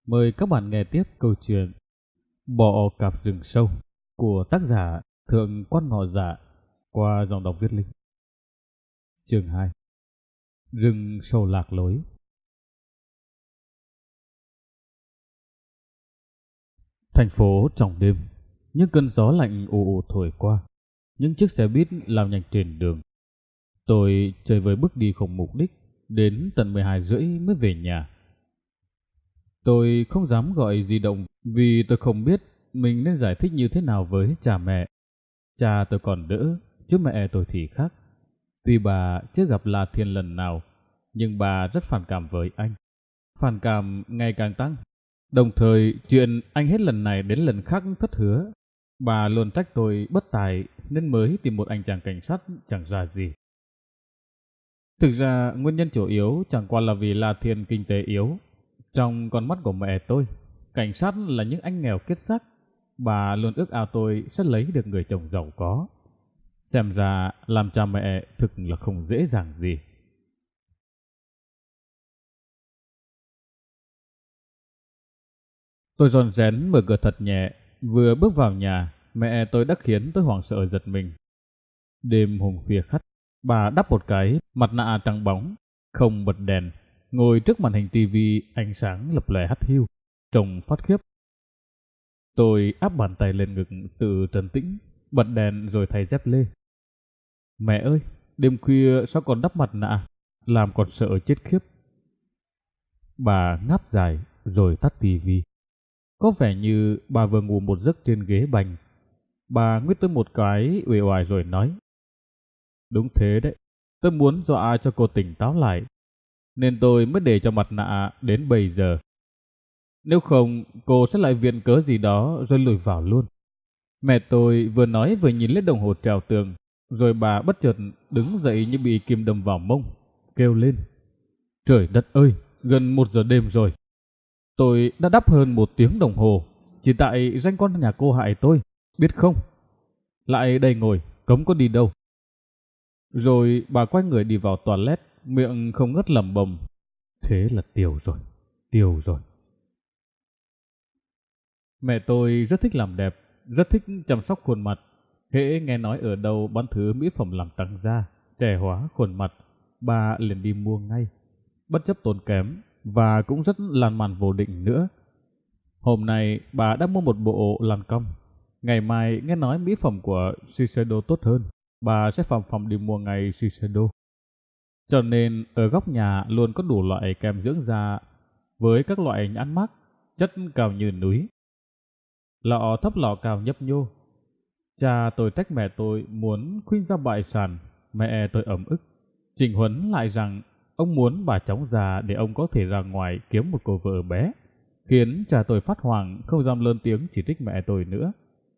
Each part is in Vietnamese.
Mời các bạn nghe tiếp câu chuyện Bọ cạp rừng sâu của tác giả Thượng Quan Ngọ Dạ qua dòng đọc Viết Linh. Chương 2. Rừng sâu lạc lối. Thành phố trong đêm, những cơn gió lạnh ù ù thổi qua, những chiếc xe buýt lao nhanh trên đường. Tôi chơi với bước đi không mục đích, đến tận 12 rưỡi mới về nhà. Tôi không dám gọi di động vì tôi không biết mình nên giải thích như thế nào với cha mẹ. Cha tôi còn đỡ, chứ mẹ tôi thì khác. Tuy bà chưa gặp La Thiên lần nào, nhưng bà rất phản cảm với anh. Phản cảm ngày càng tăng. Đồng thời, chuyện anh hết lần này đến lần khác thất hứa. Bà luôn trách tôi bất tài nên mới tìm một anh chàng cảnh sát chẳng ra gì. Thực ra, nguyên nhân chủ yếu chẳng qua là vì La Thiên kinh tế yếu. Trong con mắt của mẹ tôi, cảnh sát là những anh nghèo kiết xác. Bà luôn ước ao tôi sẽ lấy được người chồng giàu có. Xem ra làm cha mẹ thực là không dễ dàng gì. Tôi rón rén mở cửa thật nhẹ. Vừa bước vào nhà, mẹ tôi đã khiến tôi hoảng sợ giật mình. Đêm hùng khuya khắt, bà đắp một cái mặt nạ trắng bóng, không bật đèn, ngồi trước màn hình tivi ánh sáng lập lòe hắt hiu, trông phát khiếp. Tôi áp bàn tay lên ngực tự trấn tĩnh, bật đèn rồi thay dép lê. Mẹ ơi, đêm khuya sao còn đắp mặt nạ, làm con sợ chết khiếp. Bà ngáp dài rồi tắt tivi. Có vẻ như bà vừa ngủ một giấc trên ghế bành. Bà nguyết tôi một cái uể oải rồi nói: Đúng thế đấy, tôi muốn dọa cho cô tỉnh táo lại, nên tôi mới để cho mặt nạ đến bây giờ. Nếu không, cô sẽ lại viện cớ gì đó rồi lùi vào luôn. Mẹ tôi vừa nói vừa nhìn lên đồng hồ treo tường, rồi bà bất chợt đứng dậy như bị kim đâm vào mông, kêu lên: Trời đất ơi, gần 1 giờ đêm rồi. Tôi đã đắp hơn 1 tiếng đồng hồ, chỉ tại danh con nhà cô hại tôi, biết không? Lại đây ngồi, cấm có đi đâu. Rồi bà quay người đi vào toilet, miệng không ngớt lẩm bẩm: Thế là tiêu rồi, tiêu rồi. Mẹ tôi rất thích làm đẹp, rất thích chăm sóc khuôn mặt. Hễ nghe nói ở đâu bán thứ mỹ phẩm làm tăng da, trẻ hóa khuôn mặt, bà liền đi mua ngay, bất chấp tốn kém và cũng rất lan man vô định nữa. Hôm nay bà đã mua một bộ làn cong. Ngày mai nghe nói mỹ phẩm của Shiseido tốt hơn, bà sẽ phàm phàm đi mua ngay Shiseido. Cho nên ở góc nhà luôn có đủ loại kem dưỡng da với các loại nhãn mác, chất cao như núi. Lọ thấp lọ cao nhấp nhô. Cha tôi trách mẹ tôi muốn khuynh ra bại sản, mẹ tôi ấm ức. Trình huấn lại rằng ông muốn bà chóng già để ông có thể ra ngoài kiếm một cô vợ bé, khiến cha tôi phát hoảng không dám lớn tiếng chỉ trích mẹ tôi nữa.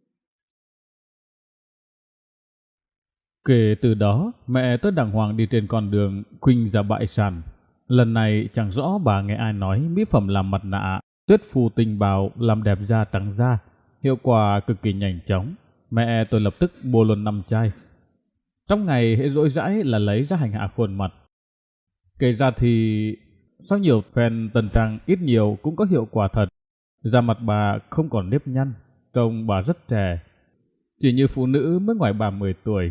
Kể từ đó, mẹ tôi đàng hoàng đi trên con đường khuynh ra bại sản. Lần này chẳng rõ bà nghe ai nói mỹ phẩm làm mặt nạ, tuyết phù tinh bào làm đẹp da trắng da, hiệu quả cực kỳ nhanh chóng. Mẹ tôi lập tức mua luôn 5 chai. Trong ngày hệ rỗi rãi là lấy ra hành hạ khuôn mặt. Kể ra thì sau nhiều phen tần trang ít nhiều cũng có hiệu quả thật. Da mặt bà không còn nếp nhăn, trông bà rất trẻ, chỉ như phụ nữ mới ngoài 30 tuổi.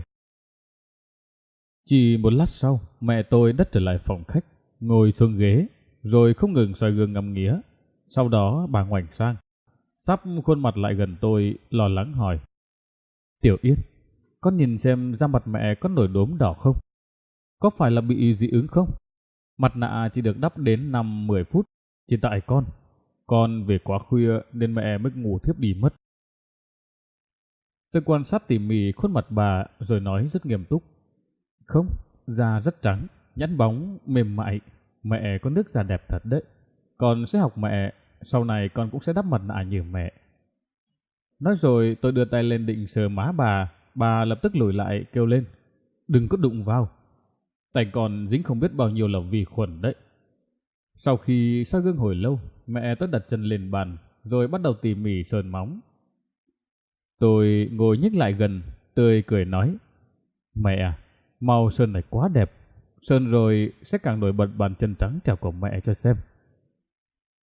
Chỉ một lát sau, mẹ tôi đã trở lại phòng khách, ngồi xuống ghế, rồi không ngừng soi gương ngắm nghía. Sau đó bà ngoảnh sang, sắp khuôn mặt lại gần tôi, lo lắng hỏi: Tiểu Yên, con nhìn xem da mặt mẹ có nổi đốm đỏ không? Có phải là bị dị ứng không? Mặt nạ chỉ được đắp đến 5-10 phút, chỉ tại con về quá khuya nên mẹ mới ngủ thiếp đi mất. Tôi quan sát tỉ mỉ khuôn mặt bà rồi nói rất nghiêm túc: Không, da rất trắng, nhẵn bóng, mềm mại. Mẹ có nước da đẹp thật đấy. Con sẽ học mẹ, sau này con cũng sẽ đắp mặt nạ như mẹ. Nói rồi tôi đưa tay lên định sờ má bà lập tức lùi lại kêu lên: Đừng có đụng vào. Tay còn dính không biết bao nhiêu là vi khuẩn đấy. Sau khi soi gương hồi lâu, mẹ tôi đặt chân lên bàn rồi bắt đầu tỉ mỉ sơn móng. Tôi ngồi nhích lại gần, tươi cười nói: Mẹ à, màu sơn này quá đẹp. Sơn rồi sẽ càng nổi bật bàn chân trắng trẻo của mẹ cho xem.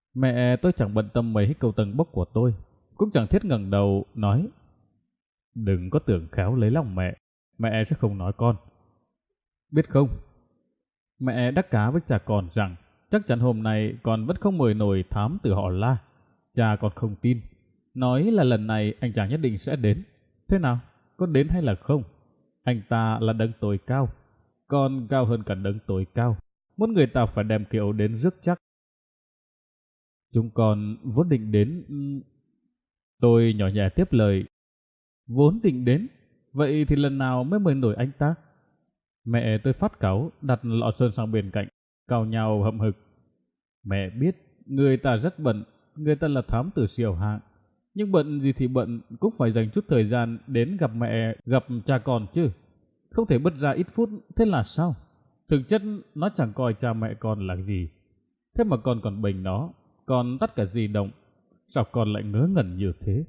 Mẹ tôi chẳng bận tâm mấy câu tầng bốc của tôi, cũng chẳng thiết ngẩng đầu nói: "Đừng có tưởng khéo lấy lòng mẹ, mẹ sẽ không nói con. Biết không, mẹ đắc cá với cha con rằng chắc chắn hôm nay con vẫn không mời nổi thám tử họ La. Cha còn không tin, nói là lần này anh chàng nhất định sẽ đến. Thế nào, có đến hay là không? Anh ta là đấng tối cao, còn cao hơn cả đấng tối cao. Muốn người ta phải đem kiệu đến rước chắc. Chúng con vốn định đến..." Tôi nhỏ nhẹ tiếp lời: "Vốn định đến? Vậy thì lần nào mới mời nổi anh ta?" Mẹ tôi phát cáu, đặt lọ sơn sang bên cạnh, cào nhào hậm hực: "Mẹ biết, người ta rất bận, người ta là thám tử siêu hạng. Nhưng bận gì thì bận, cũng phải dành chút thời gian đến gặp mẹ, gặp cha con chứ. Không thể bứt ra ít phút, thế là sao? Thực chất nó chẳng coi cha mẹ con là gì. Thế mà con còn bênh nó, còn tắt cả di động. Sao con lại ngớ ngẩn như thế?"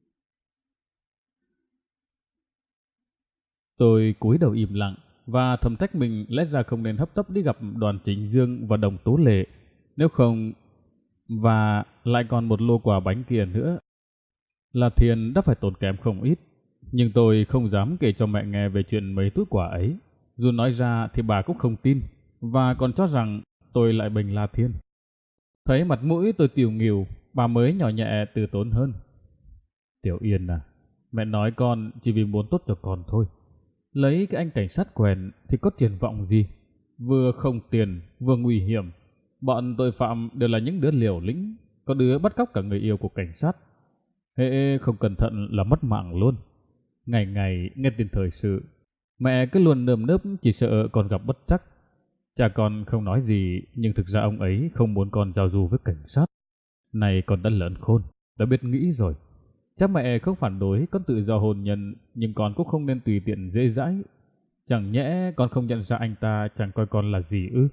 Tôi cúi đầu im lặng và thầm trách mình lẽ ra không nên hấp tấp đi gặp Đoàn Chính Dương và Đồng Tú Lệ. Nếu không, và lại còn một lô quà bánh kia nữa, là Thiền đã phải tốn kém không ít. Nhưng tôi không dám kể cho mẹ nghe về chuyện mấy túi quà ấy. Dù nói ra thì bà cũng không tin, và còn cho rằng tôi lại bênh La Thiên. Thấy mặt mũi tôi tiều nghỉu, bà mới nhỏ nhẹ từ tốn hơn: "Tiểu Yên à, mẹ nói con chỉ vì muốn tốt cho con thôi. Lấy cái anh cảnh sát quèn thì có triển vọng gì? Vừa không tiền, vừa nguy hiểm. Bọn tội phạm đều là những đứa liều lĩnh, có đứa bắt cóc cả người yêu của cảnh sát. Hễ không cẩn thận là mất mạng luôn. Ngày ngày nghe tin thời sự, mẹ cứ luôn nơm nớp chỉ sợ con gặp bất trắc. Cha con không nói gì, nhưng thực ra ông ấy không muốn con giao du với cảnh sát. Này con đã lớn khôn, đã biết nghĩ rồi. Cha mẹ không phản đối con tự do hôn nhân, nhưng con cũng không nên tùy tiện dễ dãi. Chẳng nhẽ con không nhận ra anh ta chẳng coi con là gì ư?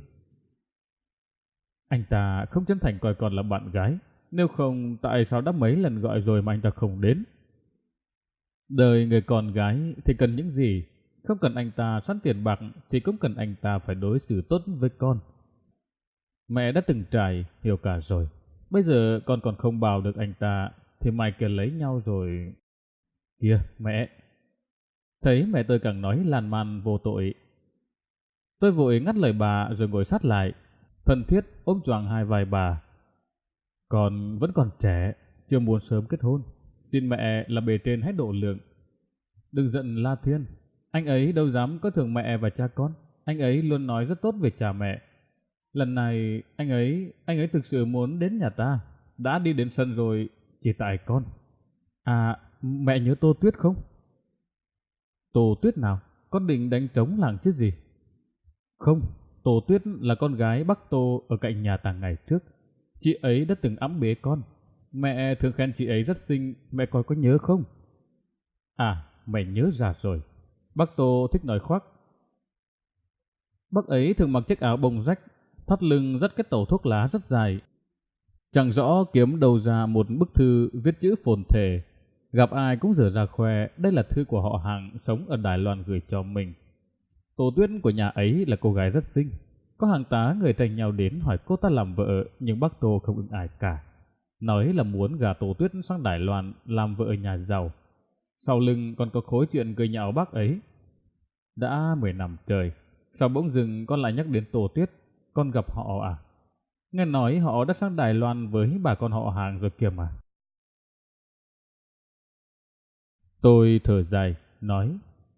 Anh ta không chân thành coi con là bạn gái. Nếu không, tại sao đã mấy lần gọi rồi mà anh ta không đến? Đời người con gái thì cần những gì? Không cần anh ta sẵn tiền bạc thì cũng cần anh ta phải đối xử tốt với con. Mẹ đã từng trải, hiểu cả rồi. Bây giờ con còn không bào được anh ta thì mai kia lấy nhau rồi. Kìa mẹ!" Thấy mẹ tôi càng nói lan man vô tội, tôi vội ngắt lời bà rồi ngồi sát lại, thân thiết ôm choàng hai vai bà: "Con vẫn còn trẻ, chưa muốn sớm kết hôn. Xin mẹ là bề trên hãy độ lượng. Đừng giận La Thiên, anh ấy đâu dám có thường mẹ và cha con. Anh ấy luôn nói rất tốt về cha mẹ. Lần này anh ấy thực sự muốn đến nhà ta, đã đi đến sân rồi, chỉ tại con. À, mẹ nhớ Tô Tuyết không?" "Tô Tuyết nào? Con định đánh trống làng chứ gì?" "Không, Tô Tuyết là con gái bác Tô ở cạnh nhà ta ngày trước. Chị ấy đã từng ẵm bế con. Mẹ thường khen chị ấy rất xinh, mẹ coi có nhớ không?" "À, mẹ nhớ ra rồi." Bác Tô thích nói khoác. Bác ấy thường mặc chiếc áo bông rách, thắt lưng dắt cái tàu thuốc lá rất dài. Chẳng rõ kiếm đâu ra một bức thư viết chữ phồn thể. Gặp ai cũng dở ra khoe đây là thư của họ hàng sống ở Đài Loan gửi cho mình. Tô Tuyết của nhà ấy là cô gái rất xinh. Có hàng tá người tranh nhau đến hỏi cô ta làm vợ, nhưng bác Tô không ưng ai cả. Nói là muốn gả Tô Tuyết sang Đài Loan làm vợ nhà giàu. Sau lưng còn có khối chuyện cười nhạo bác ấy. Đã 10 năm trời, sao bỗng dưng con lại nhắc đến Tô Tuyết? Con gặp họ à? Nghe nói họ đã sang Đài Loan với bà con họ hàng rồi kìa mà. Tôi thở dài, nói: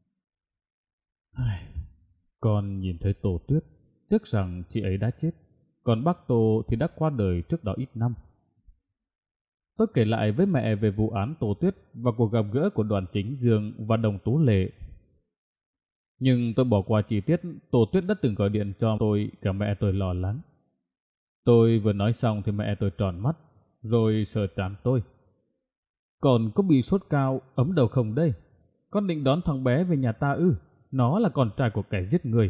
"Ai, con nhìn thấy Tô Tuyết, tiếc rằng chị ấy đã chết, còn bác Tô thì đã qua đời trước đó ít năm." Tôi kể lại với mẹ về vụ án Tô Tuyết và cuộc gặp gỡ của Đoàn Chính Dương và Đồng Tú Lệ. Nhưng tôi bỏ qua chi tiết Tô Tuyết đã từng gọi điện cho tôi, cả mẹ tôi lo lắng. Tôi vừa nói xong thì mẹ tôi tròn mắt, rồi sờ trán tôi: "Còn có bị sốt cao, ấm đầu không đây? Con định đón thằng bé về nhà ta ư? Nó là con trai của kẻ giết người."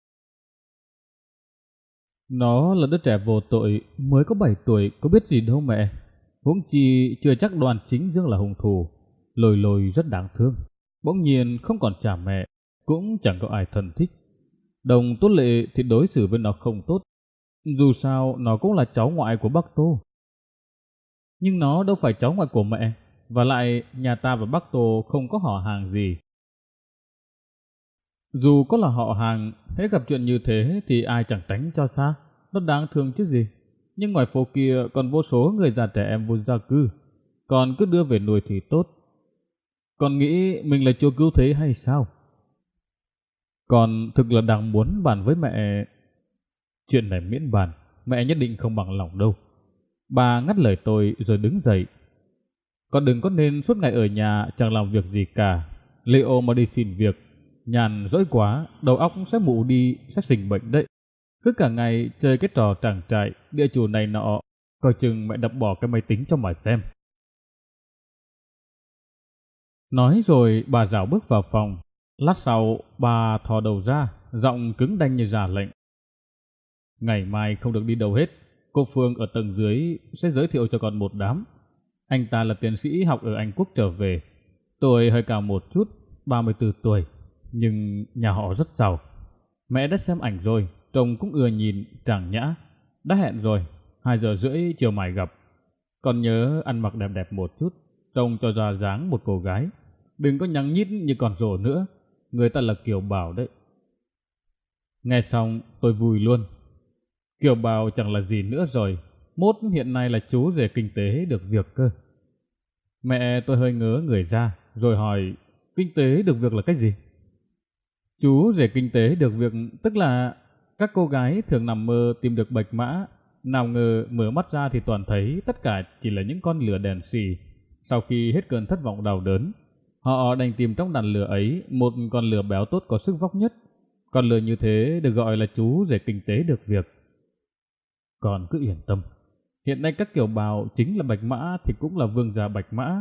"Nó là đứa trẻ vô tội, mới có 7 tuổi, có biết gì đâu mẹ. Huống chi chưa chắc Đoàn Chính Dương là hung thủ. Lôi Lôi rất đáng thương. Bỗng nhiên không còn cha mẹ, cũng chẳng có ai thân thích. Đồng Tú Lệ thì đối xử với nó không tốt. Dù sao nó cũng là cháu ngoại của bác Tô. Nhưng nó đâu phải cháu ngoại của mẹ, và lại nhà ta và bác Tô không có họ hàng gì. Dù có là họ hàng, hễ gặp chuyện như thế thì ai chẳng tránh cho xa, nó đáng thương chứ gì. Nhưng ngoài phố kia còn vô số người già trẻ em vô gia cư, còn cứ đưa về nuôi thì tốt. Còn nghĩ mình là chúa cứu thế hay sao? Còn thực là đang muốn bàn với mẹ. Chuyện này miễn bàn, mẹ nhất định không bằng lòng đâu. Bà ngắt lời tôi rồi đứng dậy. Con đừng có nên suốt ngày ở nhà chẳng làm việc gì cả. Leo mà đi xin việc, nhàn rỗi quá, đầu óc sẽ mụ đi, sẽ sinh bệnh đấy. Cứ cả ngày chơi cái trò tràng trại, địa chủ này nọ, coi chừng mẹ đập bỏ cái máy tính cho mà xem. Nói rồi bà rảo bước vào phòng. Lát sau bà thò đầu ra, giọng cứng đanh như ra lệnh. Ngày mai không được đi đâu hết. Cô Phương ở tầng dưới sẽ giới thiệu cho con một đám. Anh ta là tiến sĩ học ở Anh Quốc trở về. Tuổi hơi cao một chút, 34 tuổi. Nhưng nhà họ rất giàu. Mẹ đã xem ảnh rồi, trông cũng ưa nhìn, tràng nhã. Đã hẹn rồi, 2:30 chiều mai gặp. Còn nhớ ăn mặc đẹp đẹp một chút, trông cho ra dáng một cô gái. Đừng có nhăng nhít như con rồ nữa. Người ta là Kiều Bảo đấy. Nghe xong tôi vui luôn. Kiều Bảo chẳng là gì nữa rồi. Mốt hiện nay là chú rể kinh tế được việc cơ. Mẹ tôi hơi ngớ người ra, rồi hỏi kinh tế được việc là cái gì? Chú rể kinh tế được việc tức là các cô gái thường nằm mơ tìm được bạch mã. Nào ngờ mở mắt ra thì toàn thấy tất cả chỉ là những con lừa đèn xì. Sau khi hết cơn thất vọng đau đớn, họ đành tìm trong đàn lừa ấy một con lừa béo tốt có sức vóc nhất. Con lừa như thế được gọi là chú rể kinh tế được việc. Còn cứ yên tâm, hiện nay các kiều bào chính là bạch mã thì cũng là vương gia bạch mã.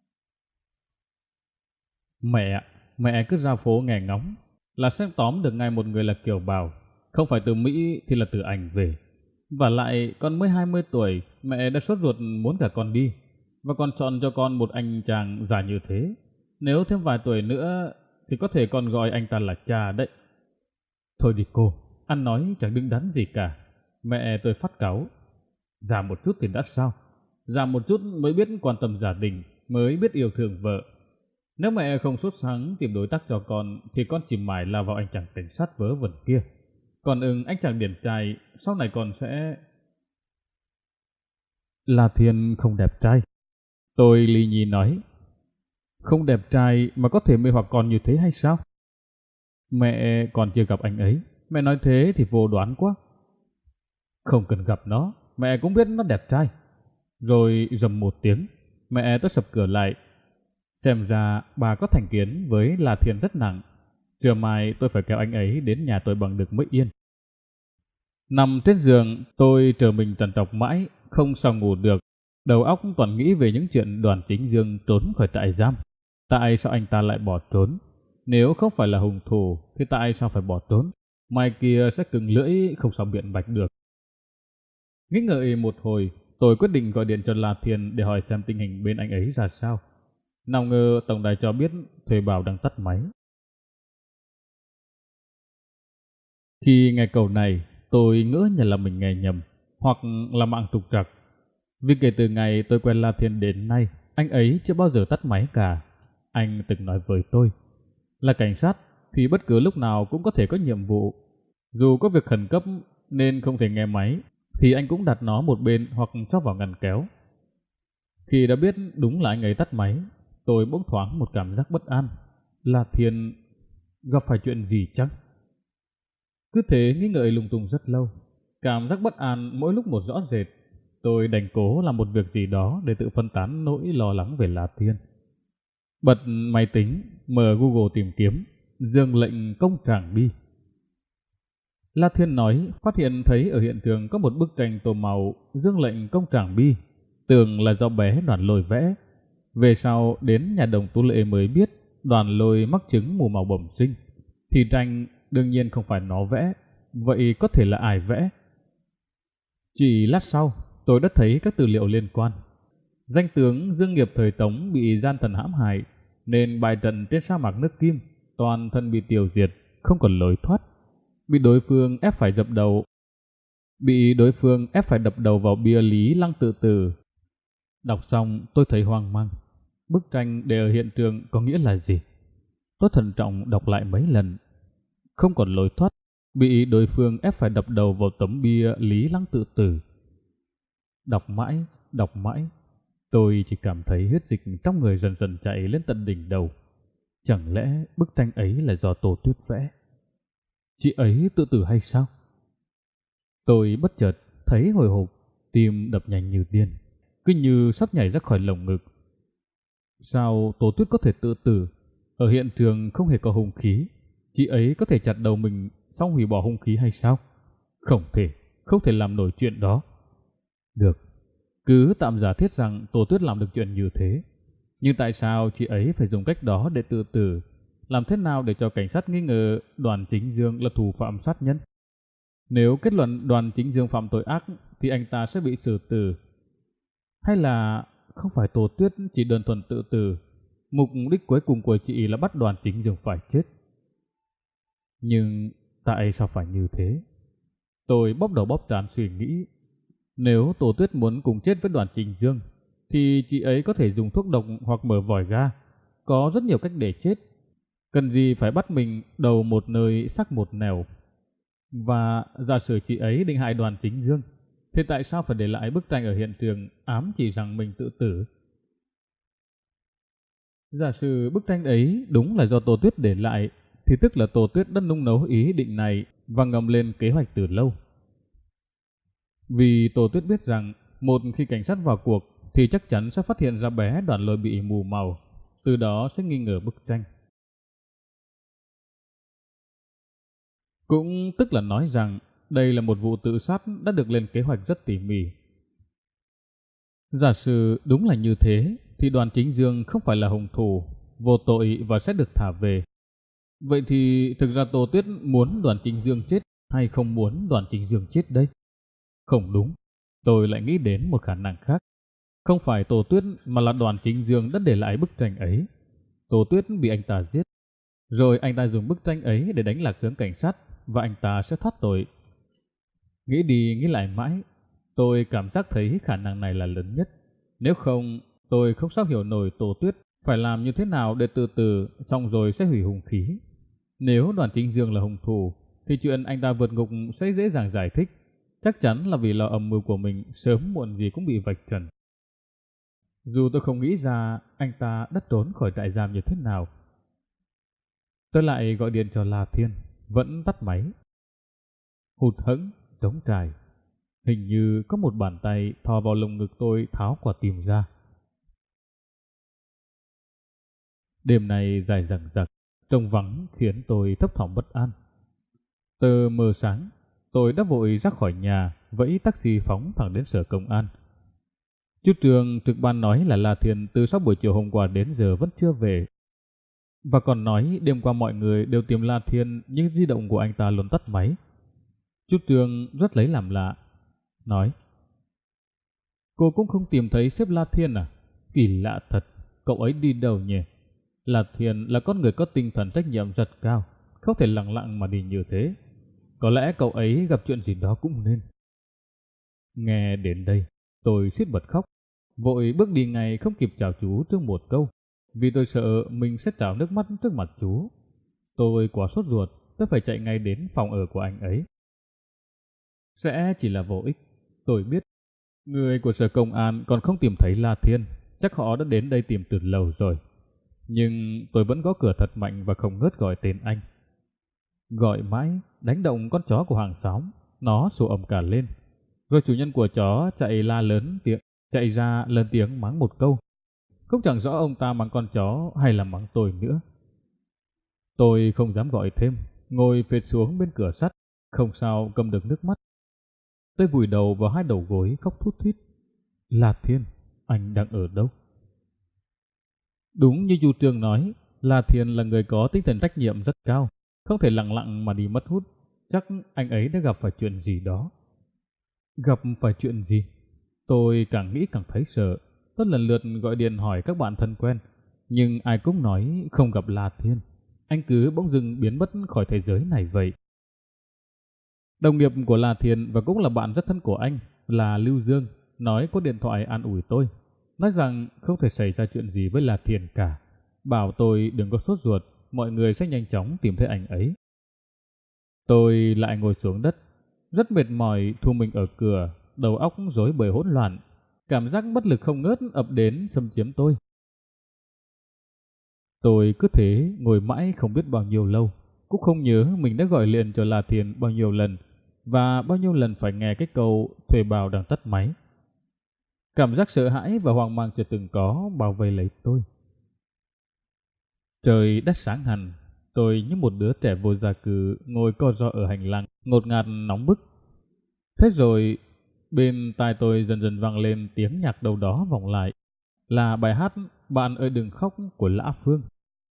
Mẹ cứ ra phố nghe ngóng là xem tóm được ngay một người là kiều bào, không phải từ Mỹ thì là từ Anh về. Và lại con mới 20 tuổi, mẹ đã sốt ruột muốn cả con đi, và còn chọn cho con một anh chàng già như thế. Nếu thêm vài tuổi nữa thì có thể con gọi anh ta là cha đấy. Thôi đi cô, ăn nói chẳng đứng đắn gì cả. Mẹ tôi phát cáu. Già một chút thì đã sao? Già một chút mới biết quan tâm gia đình, mới biết yêu thương vợ. Nếu mẹ không sốt sáng tìm đối tác cho con thì con chỉ mải lao vào anh chàng cảnh sát vớ vẩn kia. Còn anh chàng điển trai sau này con sẽ... La Thiên không đẹp trai. Tôi lì nhì nói. Không đẹp trai mà có thể mê hoặc con như thế hay sao? Mẹ còn chưa gặp anh ấy. Mẹ nói thế thì vô đoán quá. Không cần gặp nó, mẹ cũng biết nó đẹp trai. Rồi rầm một tiếng, mẹ tôi sập cửa lại. Xem ra bà có thành kiến với La Thiên rất nặng. Trưa mai tôi phải kéo anh ấy đến nhà tôi bằng được mới yên. Nằm trên giường, tôi chờ mình trằn trọc mãi, không sao ngủ được. Đầu óc toàn nghĩ về những chuyện Đoàn Chính Dương trốn khỏi trại giam. Tại sao anh ta lại bỏ trốn? Nếu không phải là hung thủ thì tại sao phải bỏ trốn? Mai kia sẽ cứng lưỡi không sao biện bạch được. Nghĩ ngợi một hồi, tôi quyết định gọi điện cho La Thiên để hỏi xem tình hình bên anh ấy ra sao. Nào ngờ tổng đài cho biết thuê bảo đang tắt máy. Khi nghe câu này, tôi ngỡ như là mình nghe nhầm, hoặc là mạng trục trặc. Vì kể từ ngày tôi quen La Thiên đến nay, anh ấy chưa bao giờ tắt máy cả. Anh từng nói với tôi, là cảnh sát thì bất cứ lúc nào cũng có thể có nhiệm vụ. Dù có việc khẩn cấp nên không thể nghe máy, thì anh cũng đặt nó một bên hoặc cho vào ngăn kéo. Khi đã biết đúng là anh ấy tắt máy, tôi bỗng thoáng một cảm giác bất an. La Thiên gặp phải chuyện gì chăng? Cứ thế nghĩ ngợi lung tung rất lâu. Cảm giác bất an mỗi lúc một rõ rệt. Tôi đành cố làm một việc gì đó để tự phân tán nỗi lo lắng về La Thiên. Bật máy tính, mở Google tìm kiếm, dương lệnh công tràng bi. La Thiên nói phát hiện thấy ở hiện trường có một bức tranh tô màu dương lệnh công tràng bi, tưởng là do bé Đoàn Lôi vẽ. Về sau đến nhà Đồng Tú Lệ mới biết Đoàn Lôi mắc chứng mù màu bẩm sinh, thì tranh đương nhiên không phải nó vẽ. Vậy có thể là ai vẽ? Chỉ lát sau tôi đã thấy các tư liệu liên quan. Danh tướng Dương Nghiệp thời Tống bị gian thần hãm hại, nên bài trận trên sa mạc nước Kim, toàn thân bị tiêu diệt, không còn lối thoát. Bị đối phương ép phải đập đầu vào bia Lý Lăng Tự Tử. Đọc xong tôi thấy hoang mang. Bức tranh để ở hiện trường có nghĩa là gì? Tôi thận trọng đọc lại mấy lần. Không còn lối thoát, bị đối phương ép phải đập đầu vào tấm bia Lý Lăng tự tử. Đọc mãi, tôi chỉ cảm thấy huyết dịch trong người dần dần chạy lên tận đỉnh đầu. Chẳng lẽ bức tranh ấy là do Tô Tuyết vẽ? Chị ấy tự tử hay sao? Tôi bất chợt thấy hồi hộp, tim đập nhanh như điên, cứ như sắp nhảy ra khỏi lồng ngực. Sao Tô Tuyết có thể tự tử? Ở hiện trường không hề có hung khí. Chị ấy có thể chặt đầu mình xong hủy bỏ hung khí hay sao? Không thể làm nổi chuyện đó. Được, cứ tạm giả thiết rằng Tô Tuyết làm được chuyện như thế. Nhưng tại sao chị ấy phải dùng cách đó để tự tử? Làm thế nào để cho cảnh sát nghi ngờ Đoàn Chính Dương là thủ phạm sát nhân? Nếu kết luận Đoàn Chính Dương phạm tội ác thì anh ta sẽ bị xử tử. Hay là không phải Tô Tuyết chỉ đơn thuần tự tử, mục đích cuối cùng của chị là bắt Đoàn Chính Dương phải chết? Nhưng tại sao phải như thế? Tôi bóp đầu bóp trán suy nghĩ. Nếu Tô Tuyết muốn cùng chết với Đoàn Chính Dương thì chị ấy có thể dùng thuốc độc hoặc mở vòi ga. Có rất nhiều cách để chết. Cần gì phải bắt mình đầu một nơi sắc một nẻo? Và giả sử chị ấy định hại Đoàn Chính Dương thì tại sao phải để lại bức tranh ở hiện trường ám chỉ rằng mình tự tử? Giả sử bức tranh ấy đúng là do Tô Tuyết để lại thì tức là Tô Tuyết đã nung nấu ý định này và ngầm lên kế hoạch từ lâu. Vì Tô Tuyết biết rằng một khi cảnh sát vào cuộc thì chắc chắn sẽ phát hiện ra bé Đoàn Lôi bị mù màu, từ đó sẽ nghi ngờ bức tranh. Cũng tức là nói rằng đây là một vụ tự sát đã được lên kế hoạch rất tỉ mỉ. Giả sử đúng là như thế thì Đoàn Chính Dương không phải là hung thủ, vô tội và sẽ được thả về. Vậy thì thực ra Tô Tuyết muốn Đoàn Chính Dương chết hay không muốn Đoàn Chính Dương chết đây? Không đúng, tôi lại nghĩ đến một khả năng khác. Không phải Tô Tuyết mà là Đoàn Chính Dương đã để lại bức tranh ấy. Tô Tuyết bị anh ta giết, rồi anh ta dùng bức tranh ấy để đánh lạc hướng cảnh sát và anh ta sẽ thoát tội. Nghĩ đi nghĩ lại mãi, tôi cảm giác thấy khả năng này là lớn nhất. Nếu không, tôi không sao hiểu nổi Tô Tuyết phải làm như thế nào để tự tử xong rồi sẽ hủy hung khí. Nếu Đoàn Chính Dương là hung thủ thì chuyện anh ta vượt ngục sẽ dễ dàng giải thích. Chắc chắn là vì lo âm mưu của mình sớm muộn gì cũng bị vạch trần. Dù tôi không nghĩ ra anh ta đã trốn khỏi trại giam như thế nào. Tôi lại gọi điện cho La Thiên, vẫn tắt máy. Hụt hẫng, trống trải. Hình như có một bàn tay thò vào lồng ngực tôi tháo quả tim ra. Đêm này dài dằng dặc, trông vắng khiến tôi thấp thỏm bất an. Tờ mờ sáng, tôi đã vội ra khỏi nhà, vẫy taxi phóng thẳng đến sở công an. Chú Trường trực ban nói là La Thiên từ sau buổi chiều hôm qua đến giờ vẫn chưa về. Và còn nói đêm qua mọi người đều tìm La Thiên nhưng di động của anh ta luôn tắt máy. Chú Trường rất lấy làm lạ, nói: "Cô cũng không tìm thấy sếp La Thiên à? Kỳ lạ thật, cậu ấy đi đâu nhỉ? La Thiên là con người có tinh thần trách nhiệm rất cao, không thể lặng lặng mà đi như thế. Có lẽ cậu ấy gặp chuyện gì đó cũng nên." Nghe đến đây, tôi suýt bật khóc, vội bước đi ngay không kịp chào chú trước một câu, vì tôi sợ mình sẽ trào nước mắt trước mặt chú. Tôi quá sốt ruột, tôi phải chạy ngay đến phòng ở của anh ấy. Sẽ chỉ là vô ích. Tôi biết, người của sở công an còn không tìm thấy La Thiên, chắc họ đã đến đây tìm từ lâu rồi. Nhưng tôi vẫn gõ cửa thật mạnh và không ngớt gọi tên anh. Gọi mãi, đánh động con chó của hàng xóm, nó sủa ầm cả lên. Rồi chủ nhân của chó chạy ra lớn tiếng mắng một câu. Không chẳng rõ ông ta mắng con chó hay là mắng tôi nữa. Tôi không dám gọi thêm, ngồi phệt xuống bên cửa sắt, không sao cầm được nước mắt. Tôi vùi đầu vào hai đầu gối khóc thút thít. La Thiên, anh đang ở đâu? Đúng như chú Trường nói, La Thiên là người có tinh thần trách nhiệm rất cao, không thể lặng lặng mà đi mất hút. Chắc anh ấy đã gặp phải chuyện gì đó. Gặp phải chuyện gì? Tôi càng nghĩ càng thấy sợ. Tôi lần lượt gọi điện hỏi các bạn thân quen, nhưng ai cũng nói không gặp La Thiên. Anh cứ bỗng dưng biến mất khỏi thế giới này vậy. Đồng nghiệp của La Thiên và cũng là bạn rất thân của anh là Lưu Dương nói có điện thoại an ủi tôi. nói rằng không thể xảy ra chuyện gì với La Thiền cả, bảo tôi đừng có sốt ruột, mọi người sẽ nhanh chóng tìm thấy anh ấy. Tôi lại ngồi xuống đất, rất mệt mỏi thu mình ở cửa, đầu óc rối bời hỗn loạn, cảm giác bất lực không ngớt ập đến xâm chiếm tôi. Tôi cứ thế ngồi mãi không biết bao nhiêu lâu, cũng không nhớ mình đã gọi liền cho La Thiền bao nhiêu lần và bao nhiêu lần phải nghe cái câu thuê bao đang tắt máy. Cảm giác sợ hãi và hoang mang chưa từng có bao vây lấy tôi. Trời đã sáng hẳn, tôi như một đứa trẻ vô gia cư ngồi co ro ở hành lang ngột ngạt nóng bức. Thế rồi bên tai tôi dần dần vang lên tiếng nhạc đâu đó vọng lại, là bài hát Bạn ơi đừng khóc của Lã Phương.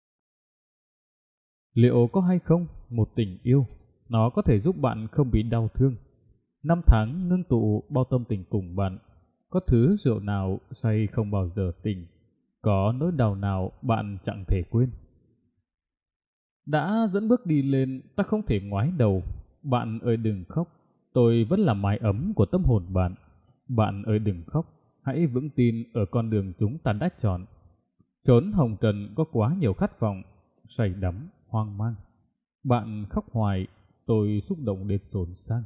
Liệu có hay không một tình yêu, nó có thể giúp bạn không bị đau thương. Năm tháng ngưng tụ bao tâm tình cùng bạn, có thứ rượu nào say không bao giờ tỉnh, có nỗi đau nào bạn chẳng thể quên. Đã dẫn bước đi lên, ta không thể ngoái đầu. Bạn ơi đừng khóc, tôi vẫn là mái ấm của tâm hồn bạn. Bạn ơi đừng khóc, hãy vững tin ở con đường chúng ta đã chọn. Chốn hồng trần có quá nhiều khát vọng, say đắm, hoang mang. Bạn khóc hoài, tôi xúc động đến xốn sang.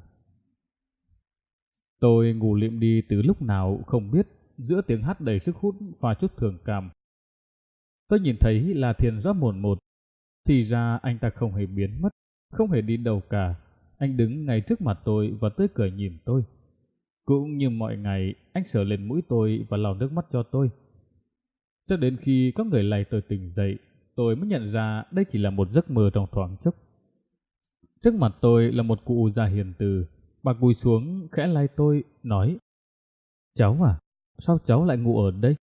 Tôi ngủ lịm đi từ lúc nào không biết, giữa tiếng hát đầy sức hút pha chút thường cảm. Tôi nhìn thấy là Thiền rõ mồn một. Thì ra anh ta không hề biến mất, không hề đi đâu cả. Anh đứng ngay trước mặt tôi và tươi cười nhìn tôi. Cũng như mọi ngày, anh sờ lên mũi tôi và lau nước mắt cho tôi. Cho đến khi có người lay tôi tỉnh dậy, tôi mới nhận ra đây chỉ là một giấc mơ trong thoáng chốc. Trước mặt tôi là một cụ già hiền từ. Bà cúi xuống khẽ lay tôi, nói: "Cháu à, sao cháu lại ngủ ở đây?"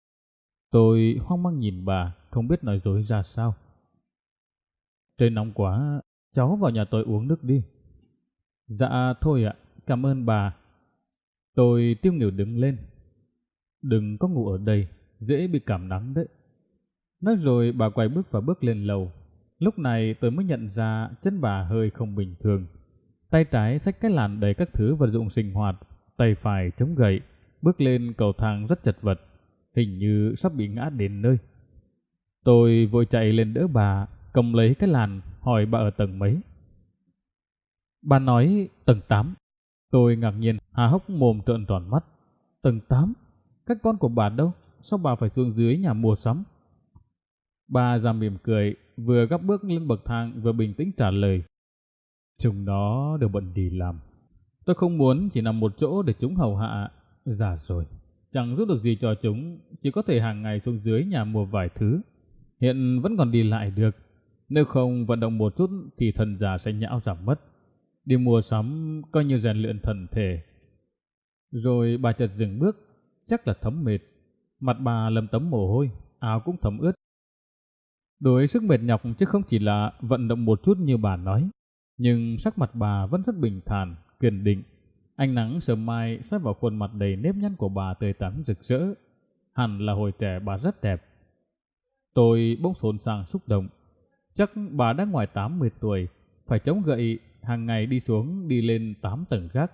Tôi hoang mang nhìn bà, không biết nói dối ra sao. "Trời nóng quá, cháu vào nhà tôi uống nước đi." "Dạ thôi ạ, cảm ơn bà." Tôi tiêu nghỉu đứng lên. "Đừng có ngủ ở đây, dễ bị cảm nắng đấy." Nói rồi bà quay bước và bước lên lầu. Lúc này tôi mới nhận ra chân bà hơi không bình thường. Tay trái xách cái làn đầy các thứ vật dụng sinh hoạt, tay phải chống gậy, bước lên cầu thang rất chật vật, hình như sắp bị ngã đến nơi. Tôi vội chạy lên đỡ bà, cầm lấy cái làn, hỏi bà ở tầng mấy. Bà nói tầng 8. Tôi ngạc nhiên, há hốc mồm trợn tròn mắt. Tầng 8? Các con của bà đâu? Sao bà phải xuống dưới nhà mua sắm? Bà già mỉm cười, vừa gấp bước lên bậc thang vừa bình tĩnh trả lời: "Chúng nó đều bận đi làm. Tôi không muốn chỉ nằm một chỗ để chúng hầu hạ. Già rồi, chẳng giúp được gì cho chúng, chỉ có thể hàng ngày xuống dưới nhà mua vài thứ. Hiện vẫn còn đi lại được. Nếu không vận động một chút thì thần già sẽ nhão giảm mất. Đi mua sắm coi như rèn luyện thần thể." Rồi bà chợt dừng bước, chắc là thấm mệt. Mặt bà lấm tấm mồ hôi, áo cũng thấm ướt. Đối sức mệt nhọc chứ không chỉ là vận động một chút như bà nói. Nhưng sắc mặt bà vẫn rất bình thản, kiên định. Ánh nắng sớm mai soi vào khuôn mặt đầy nếp nhăn của bà tươi tắn rực rỡ. Hẳn là hồi trẻ bà rất đẹp. Tôi bỗng xốn sang xúc động. Chắc bà đã ngoài 80 tuổi, phải chống gậy hàng ngày đi xuống đi lên 8 tầng gác.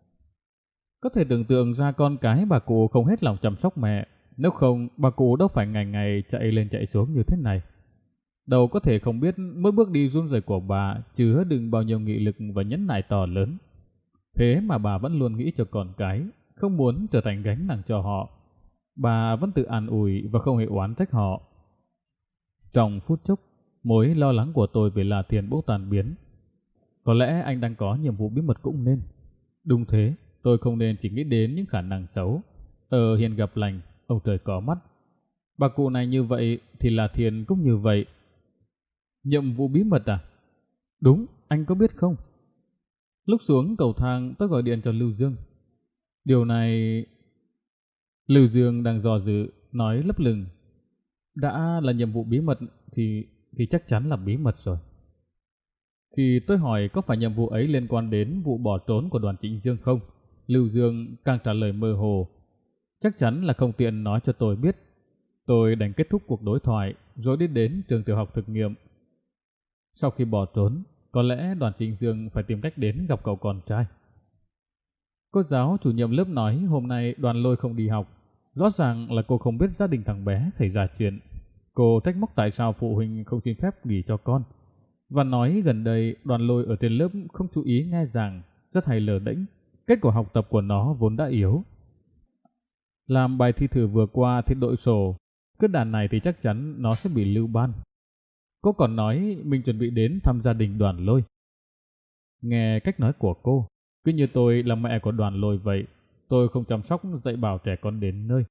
Có thể tưởng tượng ra con cái bà cụ không hết lòng chăm sóc mẹ. Nếu không, bà cụ đâu phải ngày ngày chạy lên chạy xuống như thế này. Đâu có thể không biết mỗi bước đi run rẩy của bà chứa đựng bao nhiêu nghị lực và nhẫn nại to lớn. Thế mà bà vẫn luôn nghĩ cho con cái, không muốn trở thành gánh nặng cho họ. Bà vẫn tự an ủi và không hề oán trách họ. Trong phút chốc, mối lo lắng của tôi về La Thiền bỗng tan biến. Có lẽ anh đang có nhiệm vụ bí mật cũng nên. Đúng thế, tôi không nên chỉ nghĩ đến những khả năng xấu. Hiền gặp lành, ông trời có mắt. Bà cụ này như vậy thì La Thiền cũng như vậy. Nhiệm vụ bí mật à? Đúng, anh có biết không? Lúc xuống cầu thang tôi gọi điện cho Lưu Dương. Điều này... Lưu Dương đang dò dự, nói lấp lửng. Đã là nhiệm vụ bí mật thì chắc chắn là bí mật rồi. Khi tôi hỏi có phải nhiệm vụ ấy liên quan đến vụ bỏ trốn của Đoàn Trịnh Dương không, Lưu Dương càng trả lời mơ hồ. Chắc chắn là không tiện nói cho tôi biết. Tôi đành kết thúc cuộc đối thoại rồi đi đến trường tiểu học thực nghiệm. Sau khi bỏ trốn, có lẽ Đoàn Trịnh Dương phải tìm cách đến gặp cậu con trai. Cô giáo chủ nhiệm lớp nói hôm nay Đoàn Lôi không đi học. Rõ ràng là cô không biết gia đình thằng bé xảy ra chuyện. Cô trách móc tại sao phụ huynh không xin phép nghỉ cho con, và nói gần đây Đoàn Lôi ở trên lớp không chú ý nghe giảng, rất hay lờ đễnh. Kết quả học tập của nó vốn đã yếu. Làm bài thi thử vừa qua thì đội sổ, cứ đàn này thì chắc chắn nó sẽ bị lưu ban. Cô còn nói mình chuẩn bị đến thăm gia đình Đoàn Lôi. Nghe cách nói của cô, cứ như tôi là mẹ của Đoàn Lôi vậy. Tôi không chăm sóc dạy bảo trẻ con đến nơi.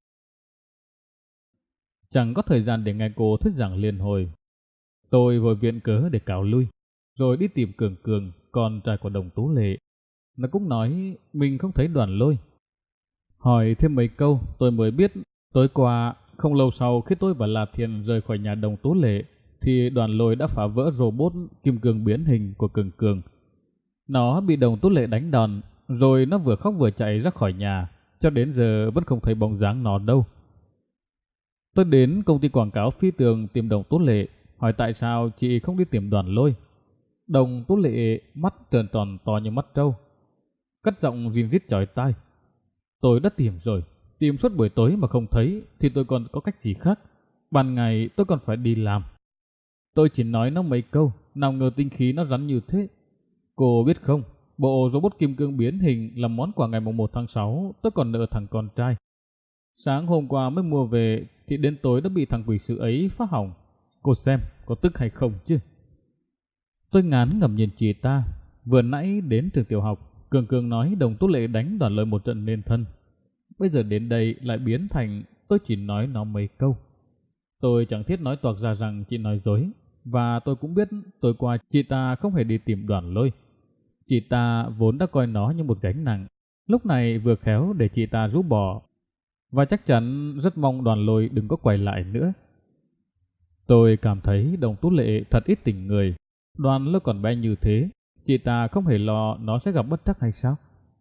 Chẳng có thời gian để nghe cô thuyết giảng liên hồi. Tôi vội viện cớ để cáo lui, rồi đi tìm Cường Cường, con trai của Đồng Tú Lệ. Nó cũng nói mình không thấy Đoàn Lôi. Hỏi thêm mấy câu, tôi mới biết tối qua, không lâu sau khi tôi và La Thiên rời khỏi nhà Đồng Tú Lệ, thì Đoàn Lôi đã phá vỡ robot kim cương biến hình của Cường Cường. Nó bị Đồng Tú Lệ đánh đòn, rồi nó vừa khóc vừa chạy ra khỏi nhà, cho đến giờ vẫn không thấy bóng dáng nó đâu. Tôi đến công ty quảng cáo Phi Tường tìm Đồng Tú Lệ, hỏi tại sao chị không đi tìm Đoàn Lôi. Đồng Tú Lệ mắt tròn tròn to như mắt trâu, cất giọng rin rít chói tai. Tôi đã tìm rồi, tìm suốt buổi tối mà không thấy thì tôi còn có cách gì khác. Ban ngày tôi còn phải đi làm. Tôi chỉ nói nó mấy câu, nào ngờ tinh khí nó rắn như thế. Cô biết không, bộ robot kim cương biến hình là món quà ngày 1 tháng 6 tôi còn nợ thằng con trai. Sáng hôm qua mới mua về thì đến tối đã bị thằng quỷ sứ ấy phá hỏng. Cô xem có tức hay không chứ. Tôi ngán ngẩm nhìn chị ta. Vừa nãy đến trường tiểu học, Cường Cường nói Đồng Tú Lệ đánh Đoàn Lôi một trận nên thân. Bây giờ đến đây lại biến thành tôi chỉ nói nó mấy câu. Tôi chẳng thiết nói toạc ra rằng chị nói dối. Và tôi cũng biết tối qua chị ta không hề đi tìm Đoàn Lôi. Chị ta vốn đã coi nó như một gánh nặng, lúc này vừa khéo để chị ta rũ bỏ. Và chắc chắn rất mong Đoàn Lôi đừng có quay lại nữa. Tôi cảm thấy Đồng Tú Lệ thật ít tình người. Đoàn Lôi còn bé như thế, chị ta không hề lo nó sẽ gặp bất trắc hay sao?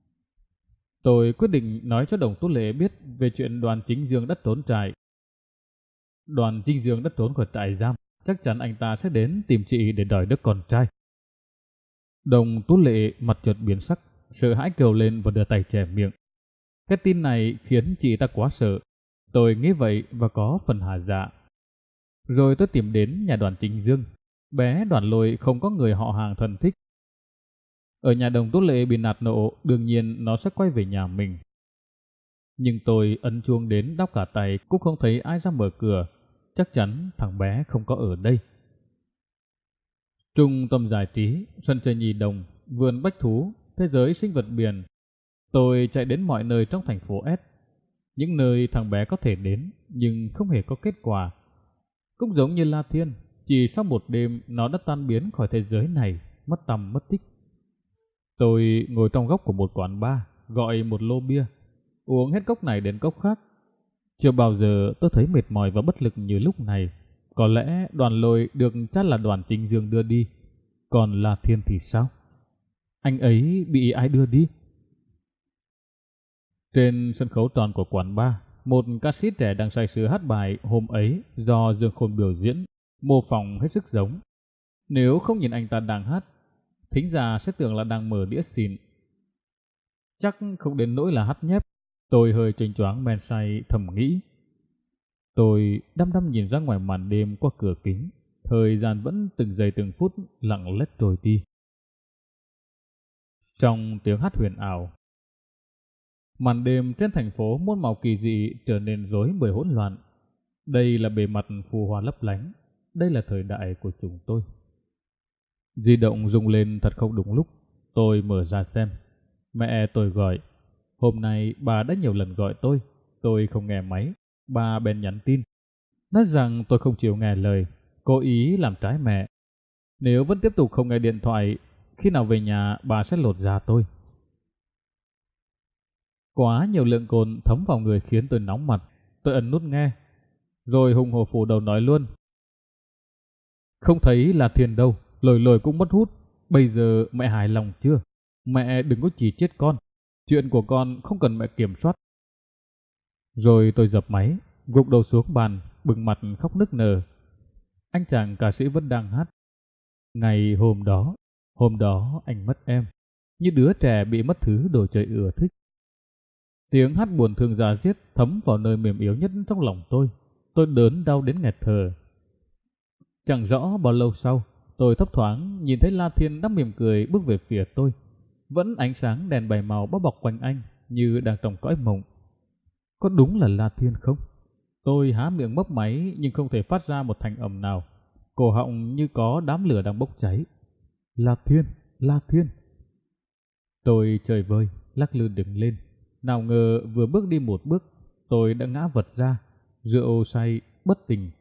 Tôi quyết định nói cho Đồng Tú Lệ biết về chuyện Đoàn Chính Dương đã trốn trại. Đoàn Chính Dương đã trốn khỏi trại giam, chắc chắn anh ta sẽ đến tìm chị để đòi đứa con trai. Đồng Tú Lệ mặt chợt biến sắc, sợ hãi kêu lên và đưa tay che miệng. Cái tin này khiến chị ta quá sợ. Tôi nghĩ vậy và có phần hả dạ. Rồi tôi tìm đến nhà Đoàn Chính Dương. Bé Đoàn Lôi không có người họ hàng thân thích. Ở nhà Đồng Tú Lệ bị nạt nộ, đương nhiên nó sẽ quay về nhà mình. Nhưng tôi ấn chuông đến đắp cả tay cũng không thấy ai ra mở cửa. Chắc chắn thằng bé không có ở đây. Trung tâm giải trí, sân chơi nhi đồng, vườn bách thú, thế giới sinh vật biển. Tôi chạy đến mọi nơi trong thành phố S. Những nơi thằng bé có thể đến nhưng không hề có kết quả. Cũng giống như La Thiên, chỉ sau một đêm nó đã tan biến khỏi thế giới này, mất tăm mất tích. Tôi ngồi trong góc của một quán bar, gọi một lô bia, uống hết cốc này đến cốc khác. Chưa bao giờ tôi thấy mệt mỏi và bất lực như lúc này. Có lẽ Đoàn Lôi được chắc là Đoàn Chính Dương đưa đi. Còn La Thiên thì sao? Anh ấy bị ai đưa đi? Trên sân khấu tròn của quán bar, một ca sĩ trẻ đang say sưa hát bài hôm ấy do Dương Khôn biểu diễn, mô phỏng hết sức giống. Nếu không nhìn anh ta đang hát, thính giả sẽ tưởng là đang mở đĩa xịn. Chắc không đến nỗi là hát nhép. Tôi hơi chênh choáng men say thầm nghĩ. Tôi đăm đăm nhìn ra ngoài màn đêm qua cửa kính. Thời gian vẫn từng giây từng phút lặng lẽ trôi đi. Trong tiếng hát huyền ảo, màn đêm trên thành phố muôn màu kỳ dị trở nên rối bời hỗn loạn. Đây là bề mặt phù hoa lấp lánh. Đây là thời đại của chúng tôi. Di động rung lên thật không đúng lúc. Tôi mở ra xem. Mẹ tôi gọi. Hôm nay bà đã nhiều lần gọi tôi không nghe máy. Bà bèn nhắn tin, nói rằng tôi không chịu nghe lời, cố ý làm trái mẹ. Nếu vẫn tiếp tục không nghe điện thoại, khi nào về nhà bà sẽ lột da tôi. Quá nhiều lượng cồn thấm vào người khiến tôi nóng mặt. Tôi ấn nút nghe, rồi hùng hổ phủ đầu nói luôn. Không thấy là Thiên đâu, lời lời cũng mất hút. Bây giờ mẹ hài lòng chưa? Mẹ đừng có chỉ chết con. Chuyện của con không cần mẹ kiểm soát. Rồi tôi dập máy, gục đầu xuống bàn, bừng mặt khóc nức nở. Anh chàng ca sĩ vẫn đang hát. Ngày hôm đó anh mất em, như đứa trẻ bị mất thứ đồ chơi ưa thích. Tiếng hát buồn thương da diết thấm vào nơi mềm yếu nhất trong lòng tôi. Tôi đớn đau đến nghẹt thở. Chẳng rõ bao lâu sau, tôi thấp thoáng nhìn thấy La Thiên đang mỉm cười bước về phía tôi. Vẫn ánh sáng đèn bảy màu bao bọc quanh anh như đang trong cõi mộng. Có đúng là La Thiên không? Tôi há miệng mấp máy nhưng không thể phát ra một thành âm nào. Cổ họng như có đám lửa đang bốc cháy. La Thiên, La Thiên. Tôi trời vơi, lắc lư đứng lên. Nào ngờ vừa bước đi một bước, tôi đã ngã vật ra, rượu say, bất tỉnh.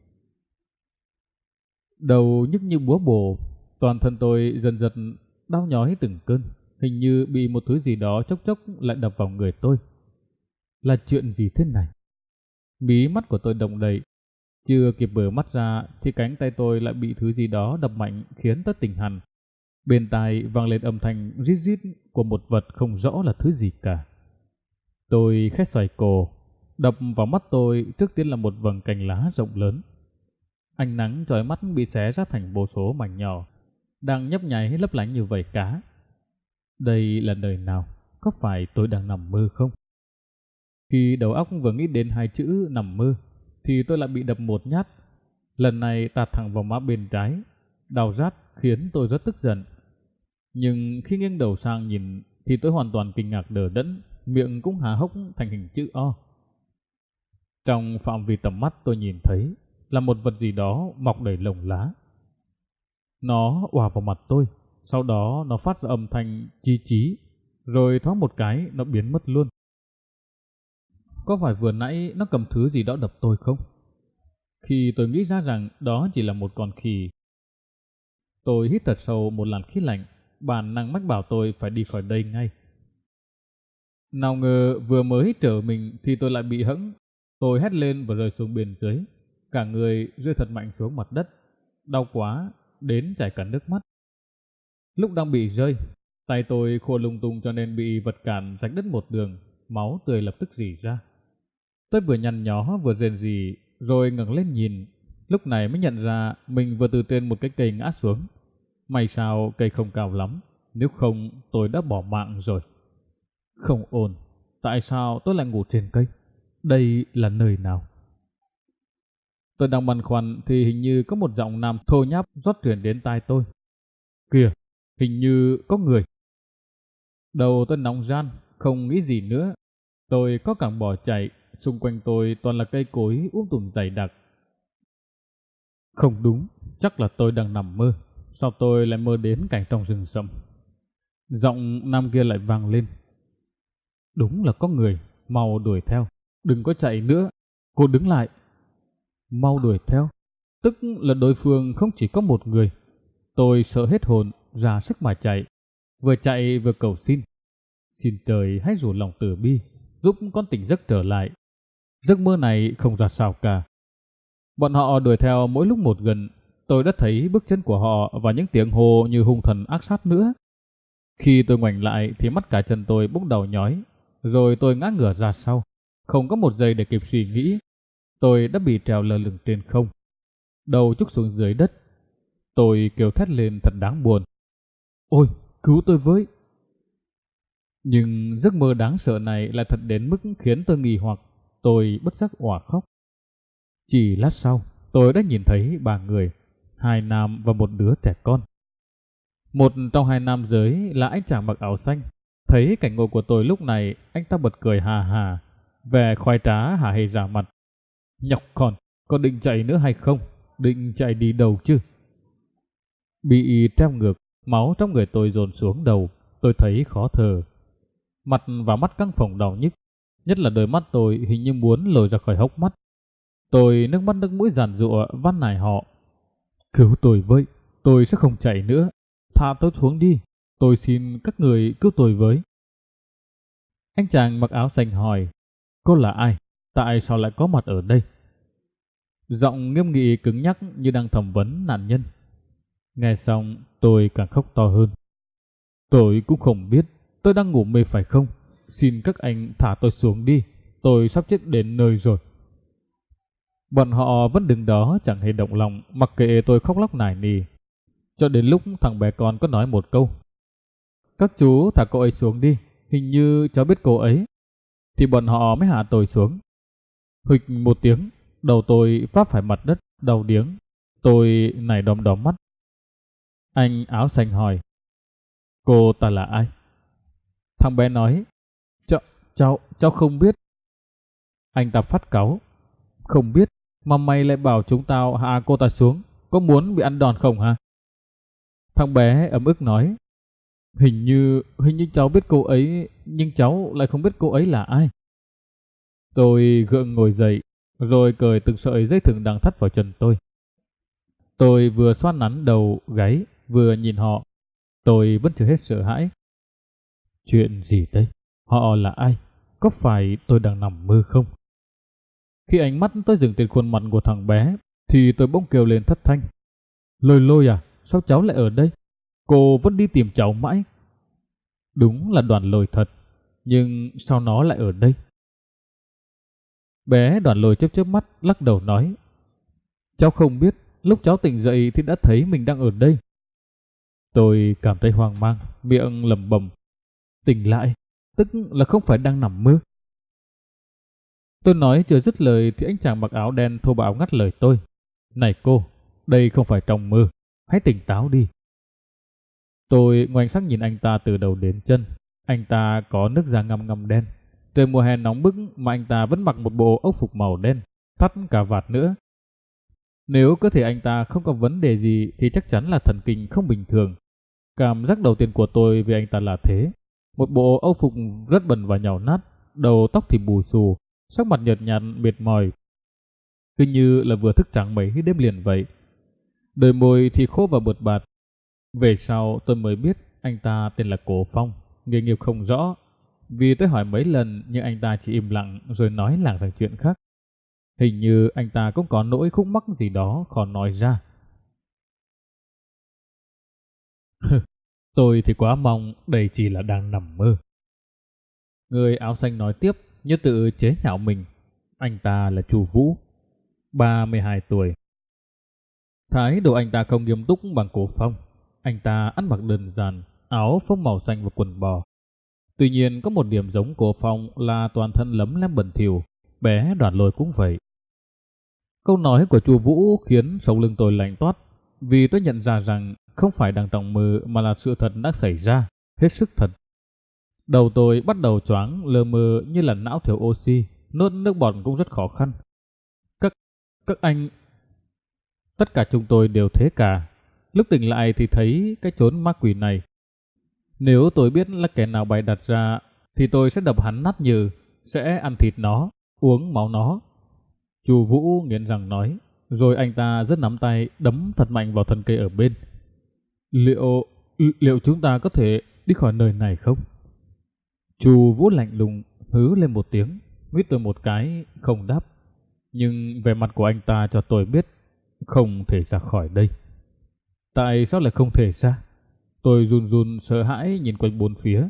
Đầu nhức như búa bổ, toàn thân tôi dần dần đau nhói từng cơn, hình như bị một thứ gì đó chốc chốc lại đập vào người tôi. Là chuyện gì thế này? Mí mắt của tôi động đậy, chưa kịp mở mắt ra thì cánh tay tôi lại bị thứ gì đó đập mạnh khiến tôi tỉnh hẳn. Bên tai vang lên âm thanh rít rít của một vật không rõ là thứ gì cả. Tôi khẽ xoay cổ, đập vào mắt tôi trước tiên là một vầng cành lá rộng lớn. Ánh nắng chói mắt bị xé ra thành vô số mảnh nhỏ, đang nhấp nháy lấp lánh như vảy cá. Đây là nơi nào? Có phải tôi đang nằm mơ không? Khi đầu óc vừa nghĩ đến hai chữ nằm mơ, thì tôi lại bị đập một nhát. Lần này tạt thẳng vào má bên trái, đau rát khiến tôi rất tức giận. Nhưng khi nghiêng đầu sang nhìn thì tôi hoàn toàn kinh ngạc đờ đẫn, miệng cũng há hốc thành hình chữ O. Trong phạm vi tầm mắt tôi nhìn thấy là một vật gì đó mọc đầy lông lá. Nó òa vào mặt tôi, sau đó nó phát ra âm thanh chí chí, rồi thoáng một cái nó biến mất luôn. Có phải vừa nãy nó cầm thứ gì đó đập tôi không? Khi tôi nghĩ ra rằng đó chỉ là một con khỉ, tôi hít thật sâu một làn khí lạnh, bản năng mách bảo tôi phải đi khỏi đây ngay. Nào ngờ vừa mới trở mình thì tôi lại bị hẫng. Tôi hét lên và rơi xuống bên dưới, cả người rơi thật mạnh xuống mặt đất, đau quá đến chảy cả nước mắt. Lúc đang bị rơi, tay tôi khô lung tung cho nên bị vật cản rạch đứt một đường, máu tươi lập tức rỉ ra. Tôi vừa nhăn nhó vừa rên rỉ rồi ngẩng lên nhìn, lúc này mới nhận ra mình vừa từ trên một cái cây ngã xuống. May sao cây không cao lắm, nếu không tôi đã bỏ mạng rồi. Không ổn, tại sao tôi lại ngủ trên cây? Đây là nơi nào? Tôi đang băn khoăn thì hình như có một giọng nam thô nháp rót truyền đến tai tôi. Kìa, hình như có người. Đầu tôi nóng ran, không nghĩ gì nữa. Tôi có cẳng bỏ chạy, xung quanh tôi toàn là cây cối tùm dày đặc. Không đúng, chắc là tôi đang nằm mơ. Sao tôi lại mơ đến cảnh trong rừng rậm? Giọng nam kia lại vang lên. Đúng là có người, mau đuổi theo. Đừng có chạy nữa, cô đứng lại. Mau đuổi theo, tức là đối phương không chỉ có một người. Tôi sợ hết hồn, ra sức mà vừa chạy vừa cầu xin. Xin trời hãy rủ lòng từ bi, giúp con tỉnh giấc trở lại. Giấc mơ này không ra sao cả. Bọn họ đuổi theo mỗi lúc một gần, tôi đã thấy bước chân của họ và những tiếng hô như hung thần ác sát nữa. Khi tôi ngoảnh lại thì mắt cả chân tôi bốc đầu nhói, rồi tôi ngã ngửa ra sau. Không có một giây để kịp suy nghĩ, tôi đã bị treo lơ lửng trên không, đầu trúc xuống dưới đất. Tôi kêu thét lên thật đáng buồn. Ôi, cứu tôi với! Nhưng giấc mơ đáng sợ này lại thật đến mức khiến tôi nghi hoặc. Tôi bất giác òa khóc. Chỉ lát sau, tôi đã nhìn thấy ba người, hai nam và một đứa trẻ con. Một trong hai nam giới là anh chàng mặc áo xanh. Thấy cảnh ngộ của tôi lúc này, anh ta bật cười hà hà, vẻ khoái trá hả hê ra mặt. Nhóc con, có định chạy nữa hay không? Định chạy đi đâu chứ? Bị treo ngược, máu trong người tôi dồn xuống đầu, tôi thấy khó thở. Mặt và mắt căng phồng đau nhức, nhất là đôi mắt tôi hình như muốn lồi ra khỏi hốc mắt. Tôi nước mắt nước mũi giàn giụa van nài họ. Cứu tôi với, tôi sẽ không chạy nữa. Thả tôi xuống đi, tôi xin các người cứu tôi với. Anh chàng mặc áo xanh hỏi, cô là ai? Tại sao lại có mặt ở đây? Giọng nghiêm nghị cứng nhắc như đang thẩm vấn nạn nhân. Nghe xong tôi càng khóc to hơn. Tôi cũng không biết, tôi đang ngủ mê phải không? Xin các anh thả tôi xuống đi, tôi sắp chết đến nơi rồi. Bọn họ vẫn đứng đó chẳng hề động lòng, mặc kệ tôi khóc lóc nài nỉ. Cho đến lúc thằng bé con có nói một câu. Các chú thả cô ấy xuống đi, hình như cháu biết cô ấy. thì bọn họ mới hạ tôi xuống. Huỵch một tiếng, đầu tôi vấp phải mặt đất, đau điếng. Tôi nảy đom đóm mắt. Anh áo xanh hỏi, cô ta là ai? Thằng bé nói, cháu không biết. Anh ta phát cáu, không biết mà mày lại bảo chúng tao hạ cô ta xuống, có muốn bị ăn đòn không hả? Thằng bé ấm ức nói, hình như cháu biết cô ấy, nhưng cháu lại không biết cô ấy là ai. Tôi gượng ngồi dậy, rồi cởi từng sợi dây thừng đang thắt vào chân tôi. Tôi vừa xoa nắn đầu, gáy, vừa nhìn họ. Tôi vẫn chưa hết sợ hãi. Chuyện gì đây? Họ là ai? Có phải tôi đang nằm mơ không? Khi ánh mắt tôi dừng trên khuôn mặt của thằng bé, thì tôi bỗng kêu lên thất thanh. Lôi Lôi à, sao cháu lại ở đây? Cô vẫn đi tìm cháu mãi. Đúng là Đoàn Lôi thật, nhưng sao nó lại ở đây? Bé Đoàn Lôi chớp chớp mắt, lắc đầu nói, cháu không biết, lúc cháu tỉnh dậy thì đã thấy mình đang ở đây. Tôi cảm thấy hoang mang, miệng lẩm bẩm, tỉnh lại, tức là không phải đang nằm mơ. Tôi nói chưa dứt lời thì anh chàng mặc áo đen thô bạo ngắt lời tôi. Này cô, đây không phải trong mơ, hãy tỉnh táo đi. Tôi ngoảnh sắc nhìn anh ta từ đầu đến chân. Anh ta có nước da ngăm ngăm đen. Trời mùa hè nóng bức mà anh ta vẫn mặc một bộ âu phục màu đen, thắt cà vạt nữa. Nếu cơ thể anh ta không có vấn đề gì thì chắc chắn là thần kinh không bình thường. Cảm giác đầu tiên của tôi về anh ta là thế. Một bộ âu phục rất bẩn và nhàu nát, đầu tóc thì bù xù, sắc mặt nhợt nhạt mệt mỏi, cứ như là vừa thức trắng mấy đêm liền vậy. Đôi môi thì khô và bượt bạt. Về sau tôi mới biết anh ta tên là Cố Phong, nghề nghiệp không rõ. Vì tôi hỏi mấy lần nhưng anh ta chỉ im lặng rồi nói lảng sang chuyện khác. Hình như anh ta cũng có nỗi khúc mắc gì đó khó nói ra. Tôi thì quá mong đây chỉ là đang nằm mơ. Người áo xanh nói tiếp như tự chế nhạo mình. Anh ta là Chu Vũ, 32 tuổi. Thái độ anh ta không nghiêm túc bằng Cố Phong. Anh ta ăn mặc đơn giản, áo phông màu xanh và quần bò. Tuy nhiên có một điểm giống Cố Phong là toàn thân lấm lem bẩn thỉu. Bé Đoàn Lôi cũng vậy. Câu nói của Chu Vũ khiến sống lưng tôi lạnh toát, vì tôi nhận ra rằng không phải đang trong mơ mà là sự thật đã xảy ra, hết sức thật. Đầu tôi bắt đầu choáng lờ mờ như là não thiếu oxy, nuốt nước bọt cũng rất khó khăn. Các anh... Tất cả chúng tôi đều thế cả. Lúc tỉnh lại thì thấy cái chốn ma quỷ này. Nếu tôi biết là kẻ nào bày đặt ra thì tôi sẽ đập hắn nát nhừ, sẽ ăn thịt nó, uống máu nó. Chu Vũ nghiến răng nói, rồi anh ta giơ nắm tay đấm thật mạnh vào thân cây ở bên. Liệu chúng ta có thể đi khỏi nơi này không? Chu Vũ lạnh lùng hứ lên một tiếng, nguyết tôi một cái, không đáp. Nhưng vẻ mặt của anh ta cho tôi biết không thể ra khỏi đây. Tại sao lại không thể ra? Tôi run run sợ hãi nhìn quanh bốn phía.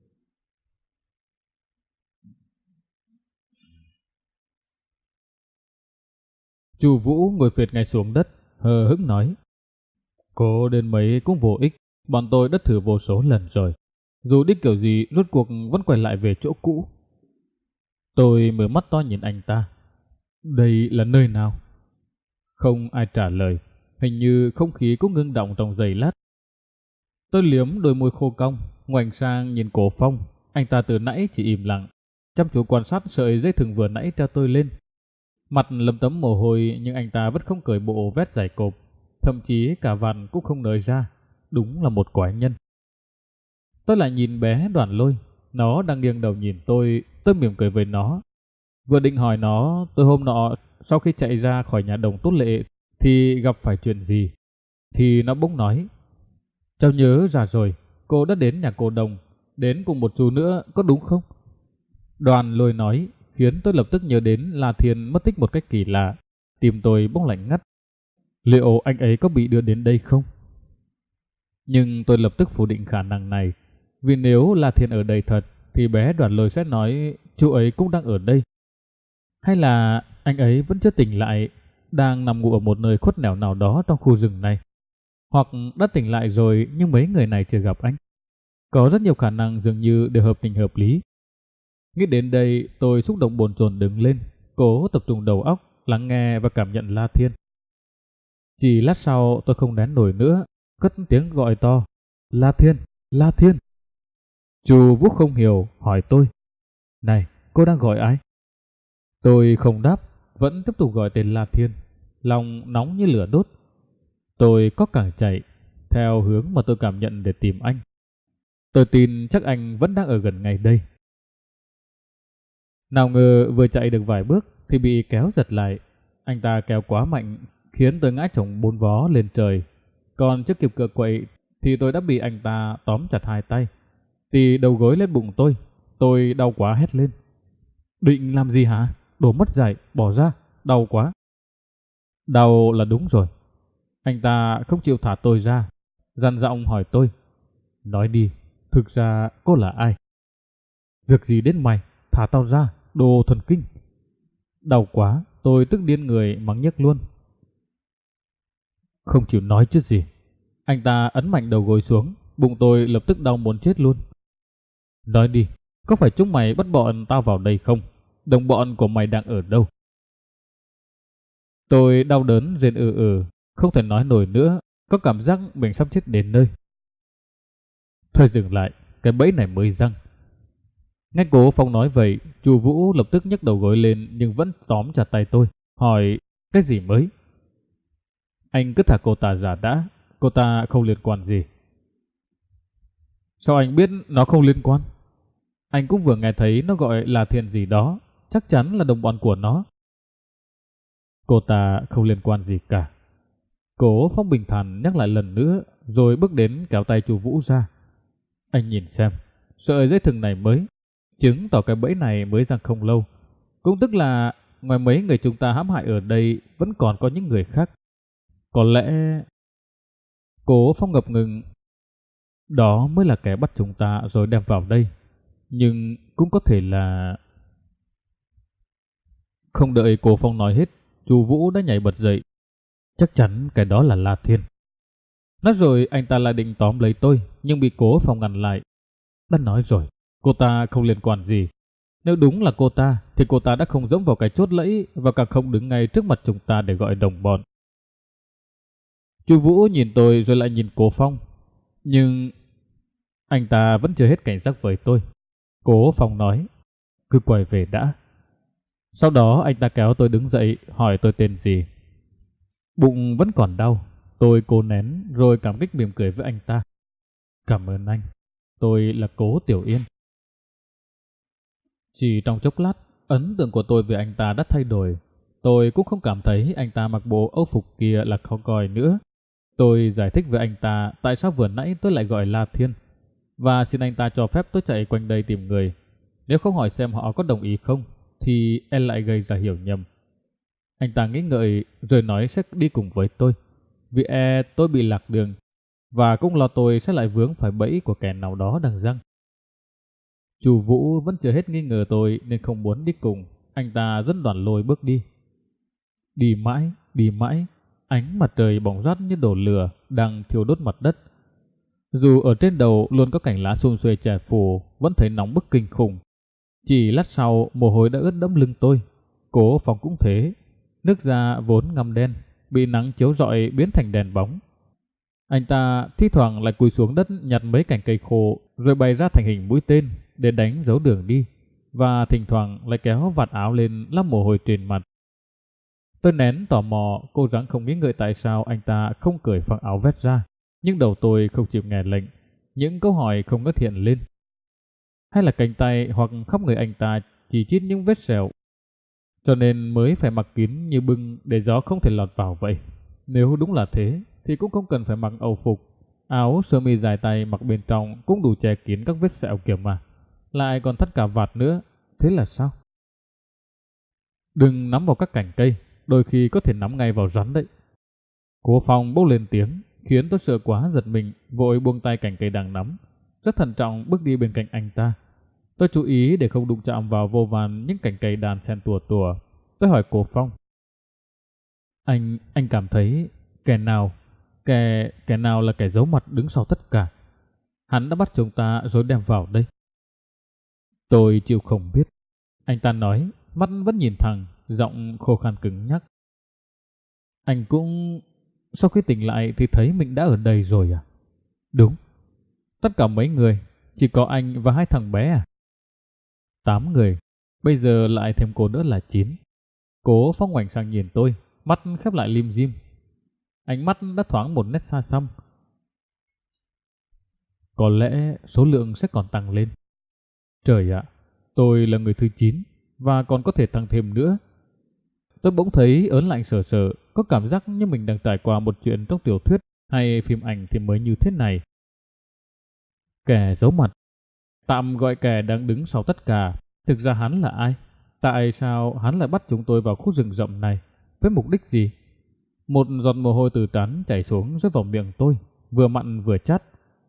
Chu Vũ ngồi phệt ngay xuống đất, hờ hững nói, cố đến mấy cũng vô ích, bọn tôi đã thử vô số lần rồi. Dù đi kiểu gì rốt cuộc vẫn quay lại về chỗ cũ. Tôi mở mắt to nhìn anh ta. Đây là nơi nào? Không ai trả lời. Hình như không khí cũng ngưng động trong giây lát. Tôi liếm đôi môi khô cong, ngoảnh sang nhìn Cố Phong. Anh ta từ nãy chỉ im lặng, chăm chú quan sát sợi dây thừng vừa nãy treo tôi lên. Mặt lấm tấm mồ hôi nhưng anh ta vẫn không cởi bộ vest dày cộp, thậm chí cả vạt cũng không nới ra. Đúng là một quái nhân. Tôi lại nhìn bé Đoàn Lôi, nó đang nghiêng đầu nhìn tôi mỉm cười với nó. Vừa định hỏi nó tôi hôm nọ sau khi chạy ra khỏi nhà đồng Tốt Lệ thì gặp phải chuyện gì, thì nó bỗng nói, cháu nhớ ra rồi, cô đã đến nhà cô Đồng, đến cùng một chú nữa có đúng không? Đoàn Lôi nói khiến tôi lập tức nhớ đến La Thiên mất tích một cách kỳ lạ. Tim tôi bỗng lạnh ngắt. Liệu anh ấy có bị đưa đến đây không? Nhưng tôi lập tức phủ định khả năng này, vì nếu La Thiên ở đây thật thì bé Đoàn Lôi sẽ nói chú ấy cũng đang ở đây. Hay là anh ấy vẫn chưa tỉnh lại, đang nằm ngủ ở một nơi khuất nẻo nào đó trong khu rừng này. Hoặc đã tỉnh lại rồi nhưng mấy người này chưa gặp anh. Có rất nhiều khả năng dường như đều hợp tình hợp lý. Nghĩ đến đây, tôi xúc động bồn chồn đứng lên, cố tập trung đầu óc, lắng nghe và cảm nhận La Thiên. Chỉ lát sau tôi không nén nổi nữa, cất tiếng gọi to: La Thiên, La Thiên. Chu Vũ không hiểu, hỏi tôi: Này, cô đang gọi ai? Tôi không đáp, vẫn tiếp tục gọi tên La Thiên, lòng nóng như lửa đốt. Tôi có càng chạy theo hướng mà tôi cảm nhận để tìm anh. Tôi tin chắc anh vẫn đang ở gần ngay đây. Nào ngờ vừa chạy được vài bước thì bị kéo giật lại. Anh ta kéo quá mạnh khiến tôi ngã chồng 4 vó lên trời. Còn chưa kịp cựa quậy thì tôi đã bị anh ta tóm chặt hai tay, tì đầu gối lên bụng tôi đau quá hét lên: Định làm gì hả? Đồ mất dạy, bỏ ra, đau quá. Đau là đúng rồi. Anh ta không chịu thả tôi ra, dằn giọng hỏi tôi: Nói đi, thực ra cô là ai? Việc gì đến mày, thả tao ra, đồ thần kinh. Đau quá, tôi tức điên người mắng nhức luôn. Không chịu nói chứ gì. Anh ta ấn mạnh đầu gối xuống, bụng tôi lập tức đau muốn chết luôn. Nói đi, có phải chúng mày bắt bọn tao vào đây không? Đồng bọn của mày đang ở đâu? Tôi đau đớn rên không thể nói nổi nữa, có cảm giác mình sắp chết đến nơi. Thôi dừng lại, cái bẫy này mới răng. Nghe Cố Phong nói vậy, Chu Vũ lập tức nhấc đầu gối lên nhưng vẫn tóm chặt tay tôi, hỏi: Cái gì mới? Anh cứ thả cô ta ra đã, cô ta không liên quan gì. Sao anh biết nó không liên quan? Anh cũng vừa nghe thấy nó gọi là Thiên gì đó, chắc chắn là đồng bọn của nó. Cô ta không liên quan gì cả. Cố Phong bình thản nhắc lại lần nữa, rồi bước đến kéo tay Chu Vũ ra. Anh nhìn xem, sợi dây thừng này mới, chứng tỏ cái bẫy này mới răng không lâu. Cũng tức là ngoài mấy người chúng ta hãm hại ở đây vẫn còn có những người khác. Có lẽ... Cố Phong ngập ngừng. Đó mới là kẻ bắt chúng ta rồi đem vào đây. Nhưng cũng có thể là... Không đợi Cố Phong nói hết, Chu Vũ đã nhảy bật dậy. Chắc chắn cái đó là La Thiên. Nói rồi anh ta lại định tóm lấy tôi, nhưng bị Cố Phong ngăn lại. Đã nói rồi, cô ta không liên quan gì. Nếu đúng là cô ta, thì cô ta đã không dẫm vào cái chốt lẫy và càng không đứng ngay trước mặt chúng ta để gọi đồng bọn. Chu Vũ nhìn tôi rồi lại nhìn Cố Phong. Nhưng anh ta vẫn chưa hết cảnh giác với tôi. Cố Phong nói: Cứ quay về đã. Sau đó anh ta kéo tôi đứng dậy, hỏi tôi tên gì. Bụng vẫn còn đau, tôi cố nén rồi cảm kích mỉm cười với anh ta. Cảm ơn anh, tôi là Cố Tiểu Yên. Chỉ trong chốc lát, ấn tượng của tôi về anh ta đã thay đổi. Tôi cũng không cảm thấy anh ta mặc bộ âu phục kia là khó coi nữa. Tôi giải thích với anh ta tại sao vừa nãy tôi lại gọi La Thiên, và xin anh ta cho phép tôi chạy quanh đây tìm người. Nếu không hỏi xem họ có đồng ý không, thì e lại gây ra hiểu nhầm. Anh ta nghĩ ngợi rồi nói sẽ đi cùng với tôi, vì e tôi bị lạc đường, và cũng lo tôi sẽ lại vướng phải bẫy của kẻ nào đó đang giăng. Chu Vũ vẫn chưa hết nghi ngờ tôi nên không muốn đi cùng. Anh ta dẫn đoàn lôi bước đi. Đi mãi, ánh mặt trời bỏng rát như đổ lửa đang thiêu đốt mặt đất. Dù ở trên đầu luôn có cành lá sum xuê che phủ, vẫn thấy nóng bức kinh khủng. Chỉ lát sau, mồ hôi đã ướt đẫm lưng tôi. Cố Phong cũng thế. Nước da vốn ngăm đen, bị nắng chiếu rọi biến thành đèn bóng. Anh ta thi thoảng lại cúi xuống đất nhặt mấy cành cây khô rồi bày ra thành hình mũi tên để đánh dấu đường đi, và thỉnh thoảng lại kéo vạt áo lên lau mồ hôi trên mặt. Tôi nén tò mò, cố gắng không nghĩ ngợi tại sao anh ta không cởi phăng áo vét ra, nhưng đầu tôi không chịu nghe lệnh. Những câu hỏi không ngớt hiện lên. Hay là cánh tay hoặc khắp người anh ta chỉ chít những vết sẹo, cho nên mới phải mặc kín như bưng để gió không thể lọt vào vậy? Nếu đúng là thế thì cũng không cần phải mặc âu phục. Áo sơ mi dài tay mặc bên trong cũng đủ che kín các vết sẹo kiểu mà. Lại còn thắt cả vạt nữa. Thế là sao? Đừng nắm vào các cành cây, đôi khi có thể nắm ngay vào rắn đấy. Cố Phong bốc lên tiếng, khiến tôi sợ quá giật mình, vội buông tay cành cây đang nắm, rất thận trọng bước đi bên cạnh anh ta. Tôi chú ý để không đụng chạm vào vô vàn những cành cây đàn xen tùa tùa. Tôi hỏi Cố Phong: Anh cảm thấy kẻ nào là kẻ giấu mặt đứng sau tất cả? Hắn đã bắt chúng ta rồi đem vào đây. Tôi chịu không biết. Anh ta nói, mắt vẫn nhìn thẳng, giọng khô khan cứng nhắc. Anh cũng... Sau khi tỉnh lại thì thấy mình đã ở đây rồi à? Đúng. Tất cả mấy người, chỉ có anh và hai thằng bé à? 8 người, bây giờ lại thêm cô nữa là 9. Cố Phong ngoảnh sang nhìn tôi, mắt khép lại lim dim. Ánh mắt đã thoáng một nét xa xăm. Có lẽ số lượng sẽ còn tăng lên. Trời ạ, tôi là người thứ 9 và còn có thể tăng thêm nữa. Tôi bỗng thấy ớn lạnh sờ sờ, có cảm giác như mình đang trải qua một chuyện trong tiểu thuyết hay phim ảnh thì mới như thế này. Kẻ giấu mặt. Tạm gọi kẻ đang đứng sau tất cả. Thực ra hắn là ai? Tại sao hắn lại bắt chúng tôi vào khu rừng rậm này? Với mục đích gì? Một giọt mồ hôi từ trán chảy xuống rơi vào miệng tôi, vừa mặn vừa chát.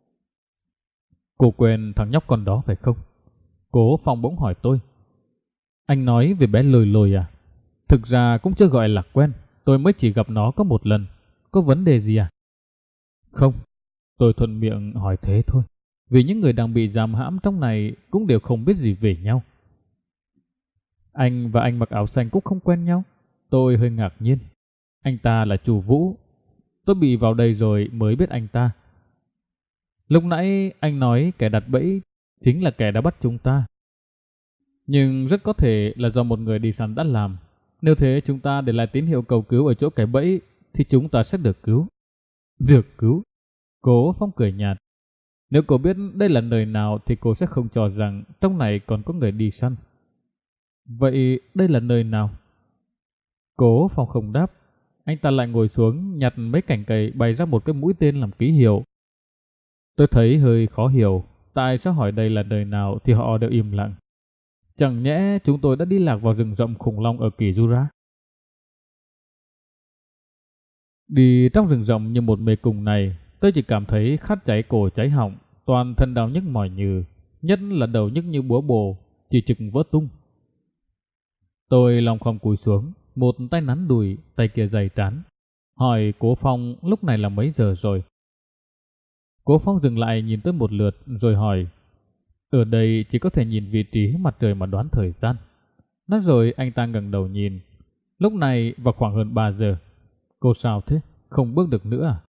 Cô quen thằng nhóc con đó phải không? Cố Phong bỗng hỏi tôi. Anh nói về bé lồi lồi à? Thực ra cũng chưa gọi là quen, tôi mới chỉ gặp nó có một lần. Có vấn đề gì à? Không, tôi thuận miệng hỏi thế thôi. Vì những người đang bị giam hãm trong này cũng đều không biết gì về nhau. Anh và anh mặc áo xanh cũng không quen nhau. Tôi hơi ngạc nhiên. Anh ta là chủ Vũ. Tôi bị vào đây rồi mới biết anh ta. Lúc nãy anh nói kẻ đặt bẫy chính là kẻ đã bắt chúng ta. Nhưng rất có thể là do một người đi săn đã làm. Nếu thế chúng ta để lại tín hiệu cầu cứu ở chỗ cái bẫy thì chúng ta sẽ được cứu. Được cứu? Cố Phong cười nhạt. Nếu cô biết đây là nơi nào thì cô sẽ không cho rằng trong này còn có người đi săn. Vậy đây là nơi nào? Cố Phong không đáp. Anh ta lại ngồi xuống nhặt mấy cành cây bày ra một cái mũi tên làm ký hiệu. Tôi thấy hơi khó hiểu. Tại sao hỏi đây là nơi nào thì họ đều im lặng. Chẳng nhẽ chúng tôi đã đi lạc vào rừng rậm khủng long ở Kỳ Jura? Đi trong rừng rậm như một mê cung này, tôi chỉ cảm thấy khát cháy cổ cháy họng, toàn thân đau nhức mỏi nhừ, nhất là đầu nhức như búa bổ, chỉ trực vỡ tung. Tôi lòng khom cúi xuống, một tay nắn đùi, tay kia giày trán, hỏi Cố Phong lúc này là mấy giờ rồi. Cố Phong dừng lại nhìn tôi một lượt rồi hỏi, ở đây chỉ có thể nhìn vị trí mặt trời mà đoán thời gian. Nói rồi anh ta ngẩng đầu nhìn, lúc này vào khoảng hơn 3 giờ. Cô sao thế? Không bước được nữa à?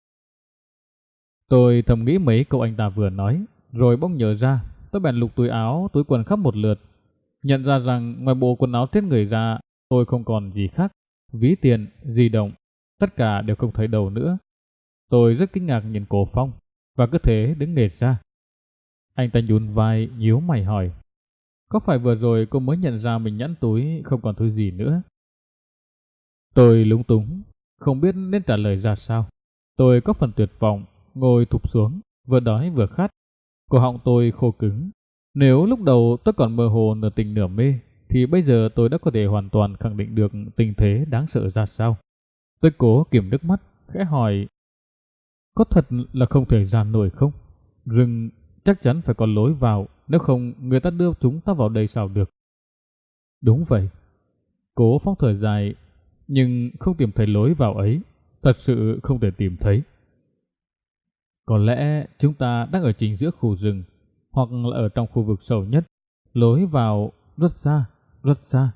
Tôi thầm nghĩ mấy câu anh ta vừa nói, rồi bỗng nhớ ra, tôi bèn lục túi áo, túi quần khắp một lượt. Nhận ra rằng ngoài bộ quần áo trên người ra, tôi không còn gì khác. Ví tiền, di động, tất cả đều không thấy đâu nữa. Tôi rất kinh ngạc nhìn Cố Phong, và cứ thế đứng nghệt ra. Anh ta nhún vai, nhíu mày hỏi, có phải vừa rồi cô mới nhận ra mình nhẫn túi không còn thứ gì nữa? Tôi lúng túng, không biết nên trả lời ra sao. Tôi có phần tuyệt vọng, ngồi thụp xuống, vừa đói vừa khát. Cổ họng tôi khô cứng. Nếu lúc đầu tôi còn mơ hồ nửa tỉnh nửa mê, thì bây giờ tôi đã có thể hoàn toàn khẳng định được tình thế đáng sợ ra sao. Tôi cố kiềm nước mắt, khẽ hỏi, có thật là không thể ra nổi không? Rừng chắc chắn phải có lối vào, nếu không người ta đưa chúng ta vào đây sao được? Đúng vậy. Cố Phong thở dài, nhưng không tìm thấy lối vào ấy, thật sự không thể tìm thấy. Có lẽ chúng ta đang ở chính giữa khu rừng, hoặc là ở trong khu vực sâu nhất, lối vào rất xa, rất xa.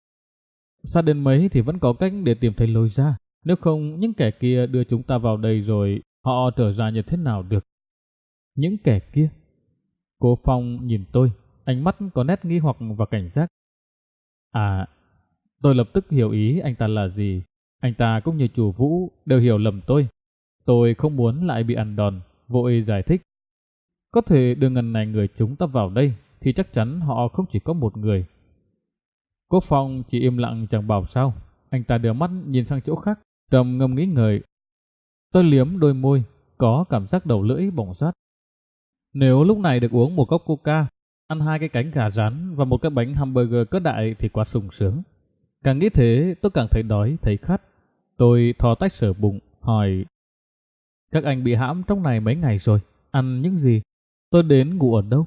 Xa đến mấy thì vẫn có cách để tìm thấy lối ra, nếu không những kẻ kia đưa chúng ta vào đây rồi họ trở ra như thế nào được? Những kẻ kia? Cô Phong nhìn tôi, ánh mắt có nét nghi hoặc và cảnh giác. À, tôi lập tức hiểu ý anh ta là gì. Anh ta cũng như chủ Vũ đều hiểu lầm tôi. Tôi không muốn lại bị ăn đòn, vội giải thích. Có thể đưa ngần này người chúng ta vào đây thì chắc chắn họ không chỉ có một người. Cố Phong chỉ im lặng chẳng bảo sao. Anh ta đưa mắt nhìn sang chỗ khác, trầm ngâm nghĩ ngợi. Tôi liếm đôi môi, có cảm giác đầu lưỡi bỏng rát. Nếu lúc này được uống một cốc coca, ăn 2 cái cánh gà rán và một cái bánh hamburger cỡ đại thì quá sung sướng. Càng nghĩ thế tôi càng thấy đói, thấy khát. Tôi thò tách sờ bụng, hỏi, các anh bị hãm trong này mấy ngày rồi, ăn những gì? Tôi đến ngủ ở đâu?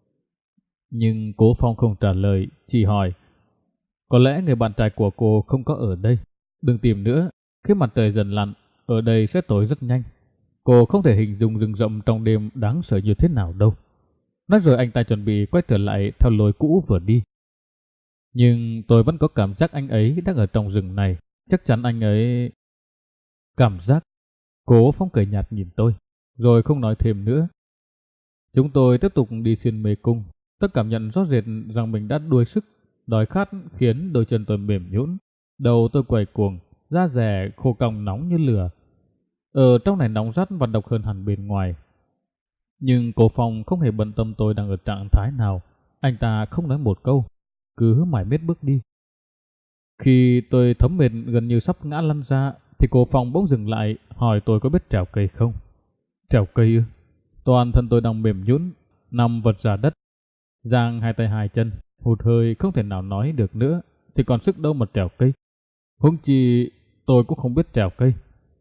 Nhưng Cố Phong không trả lời, chỉ hỏi, có lẽ người bạn trai của cô không có ở đây. Đừng tìm nữa, khi mặt trời dần lặn, ở đây sẽ tối rất nhanh. Cô không thể hình dung rừng rậm trong đêm đáng sợ như thế nào đâu. Nói rồi anh ta chuẩn bị quay trở lại theo lối cũ vừa đi. Nhưng tôi vẫn có cảm giác anh ấy đang ở trong rừng này. Chắc chắn anh ấy... Cảm giác. Cố Phong cười nhạt nhìn tôi, rồi không nói thêm nữa. Chúng tôi tiếp tục đi xuyên mê cung. Tôi cảm nhận rõ rệt rằng mình đã đuối sức, đói khát khiến đôi chân tôi mềm nhũn, đầu tôi quay cuồng, da dẻ khô cong nóng như lửa. Ở trong này nóng rát và độc hơn hẳn bên ngoài. Nhưng Cố Phong không hề bận tâm tôi đang ở trạng thái nào. Anh ta không nói một câu, cứ mải miết bước đi. Khi tôi thấm mệt gần như sắp ngã lăn ra, thì Cố Phong bỗng dừng lại hỏi tôi có biết trèo cây không. Trèo cây ư? Toàn thân tôi đang mềm nhũn, nằm vật ra đất, giang hai tay hai chân, hụt hơi không thể nào nói được nữa, thì còn sức đâu mà trèo cây. Huống chi tôi cũng không biết trèo cây.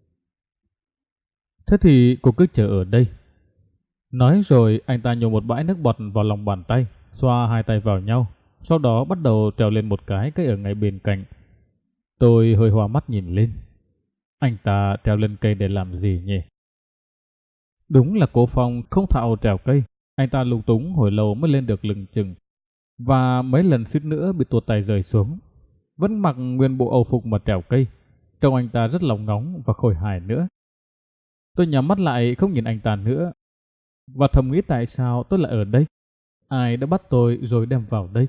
Thế thì cô cứ chờ ở đây. Nói rồi anh ta nhổ một bãi nước bọt vào lòng bàn tay, xoa hai tay vào nhau, sau đó bắt đầu trèo lên một cái cây ở ngay bên cạnh. Tôi hơi hoa mắt nhìn lên. Anh ta trèo lên cây để làm gì nhỉ? Đúng là Cố Phong không thạo trèo cây. Anh ta lung túng hồi lâu mới lên được lưng chừng, và mấy lần suýt nữa bị tuột tay rơi xuống. Vẫn mặc nguyên bộ âu phục mà trèo cây, trông anh ta rất lòng ngóng và khôi hài nữa. Tôi nhắm mắt lại không nhìn anh ta nữa, và thầm nghĩ tại sao tôi lại ở đây? Ai đã bắt tôi rồi đem vào đây?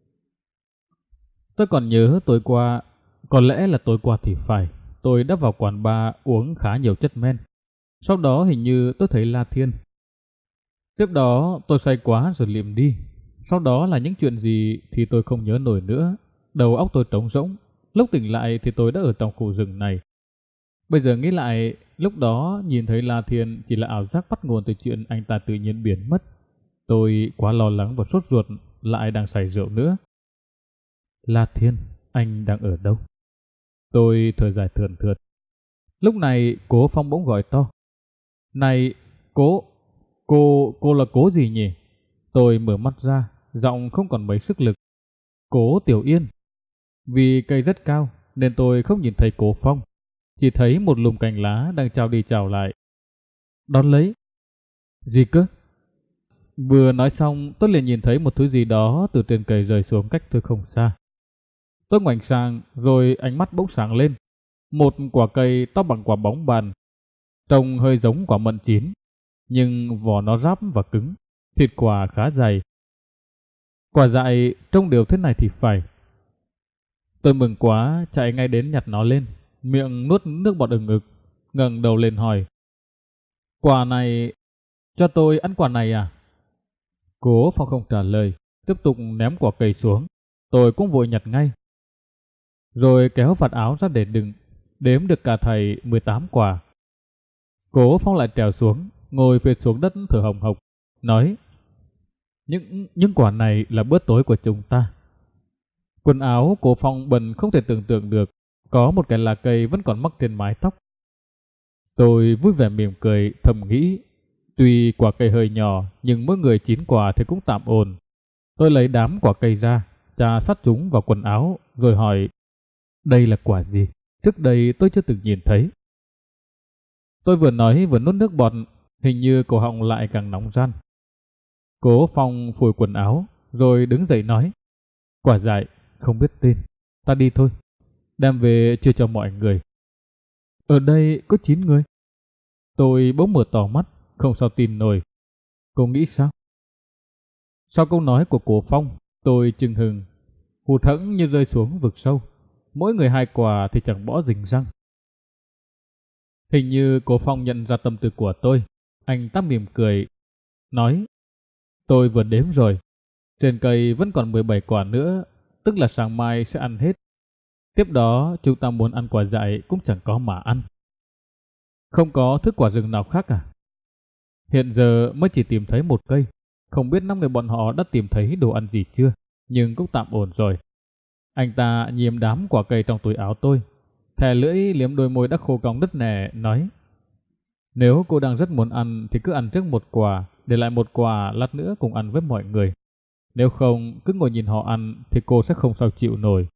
Tôi còn nhớ tối qua, có lẽ là tối qua thì phải, tôi đã vào quán bar uống khá nhiều chất men. Sau đó hình như tôi thấy La Thiên. Tiếp đó tôi say quá rồi liệm đi. Sau đó là những chuyện gì thì tôi không nhớ nổi nữa. Đầu óc tôi trống rỗng. Lúc tỉnh lại thì tôi đã ở trong khu rừng này. Bây giờ nghĩ lại, lúc đó nhìn thấy La Thiên chỉ là ảo giác bắt nguồn từ chuyện anh ta tự nhiên biến mất. Tôi quá lo lắng và sốt ruột, lại đang say rượu nữa. La Thiên, anh đang ở đâu? Tôi thở dài thườn thượt. Lúc này Cố Phong bỗng gọi to. Này, cô là Cố gì nhỉ? Tôi mở mắt ra, giọng không còn mấy sức lực. Cố Tiểu Yên. Vì cây rất cao nên tôi không nhìn thấy Cố Phong, chỉ thấy một lùm cành lá đang trao đi trao lại. Đón lấy. Gì cơ? Vừa nói xong tôi liền nhìn thấy một thứ gì đó từ trên cây rơi xuống cách tôi không xa. Tôi ngoảnh sang rồi ánh mắt bỗng sáng lên. Một quả cây to bằng quả bóng bàn, trông hơi giống quả mận chín, nhưng vỏ nó ráp và cứng, thịt quả khá dày. Quả dại trông đều thế này thì phải. Tôi mừng quá chạy ngay đến nhặt nó lên, miệng nuốt nước bọt ừng ực, ngẩng đầu lên hỏi. Quả này, cho tôi ăn quả này à? Cố Phong không trả lời, tiếp tục ném quả cây xuống. Tôi cũng vội nhặt ngay, rồi kéo vạt áo ra để đựng, đếm được cả thầy 18 quả. Cố Phong lại trèo xuống, ngồi phệt xuống đất thở hồng hộc, nói: những quả này là bữa tối của chúng ta. Quần áo Cố Phong bẩn không thể tưởng tượng được, có một cái lá cây vẫn còn mắc trên mái tóc. Tôi vui vẻ mỉm cười, thầm nghĩ, tuy quả cây hơi nhỏ nhưng mỗi người 9 quả thì cũng tạm ổn. Tôi lấy đám quả cây ra, chà sát chúng vào quần áo, rồi hỏi: đây là quả gì? Trước đây tôi chưa từng nhìn thấy. Tôi vừa nói vừa nuốt nước bọt, hình như cổ họng lại càng nóng ran. Cố Phong phủi quần áo, rồi đứng dậy nói: quả dại, không biết tên, ta đi thôi, đem về chia cho mọi người. Ở đây có 9 người. Tôi bỗng mở to mắt, không sao tin nổi. Cô nghĩ sao? Sau câu nói của Cố Phong, tôi chừng hừng, hụt hẫng như rơi xuống vực sâu. Mỗi người 2 quả thì chẳng bỏ rình răng. Hình như Cố Phong nhận ra tâm tư của tôi. Anh ta mỉm cười, nói: tôi vừa đếm rồi. Trên cây vẫn còn 17 quả nữa, tức là sáng mai sẽ ăn hết. Tiếp đó chúng ta muốn ăn quả dại cũng chẳng có mà ăn. Không có thức quả rừng nào khác à? Hiện giờ mới chỉ tìm thấy một cây. Không biết 5 người bọn họ đã tìm thấy đồ ăn gì chưa, nhưng cũng tạm ổn rồi. Anh ta nhiễm đám quả cây trong túi áo tôi, thè lưỡi liếm đôi môi đã khô cong nứt nẻ, nói: nếu cô đang rất muốn ăn thì cứ ăn trước một quả, để lại một quả lát nữa cùng ăn với mọi người. Nếu không cứ ngồi nhìn họ ăn thì cô sẽ không sao chịu nổi.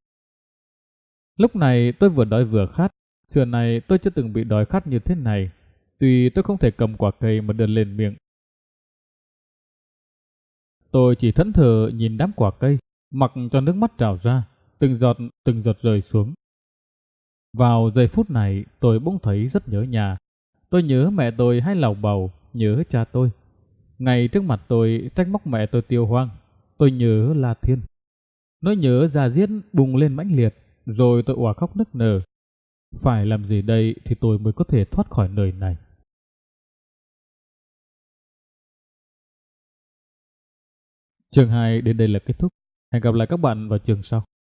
Lúc này tôi vừa đói vừa khát. Xưa này tôi chưa từng bị đói khát như thế này. Tuy tôi không thể cầm quả cây mà đưa lên miệng, tôi chỉ thẫn thờ nhìn đám quả cây, mặc cho nước mắt trào ra, từng giọt rơi xuống. Vào giây phút này, tôi bỗng thấy rất nhớ nhà. Tôi nhớ mẹ tôi hay lầu bầu, nhớ cha tôi. Ngay trước mặt tôi trách móc mẹ tôi tiêu hoang. Tôi nhớ La Thiên. Nỗi nhớ già diết bùng lên mãnh liệt, rồi tôi òa khóc nức nở. Phải làm gì đây thì tôi mới có thể thoát khỏi nơi này? Chương 2 đến đây là kết thúc. Hẹn gặp lại các bạn vào chương sau.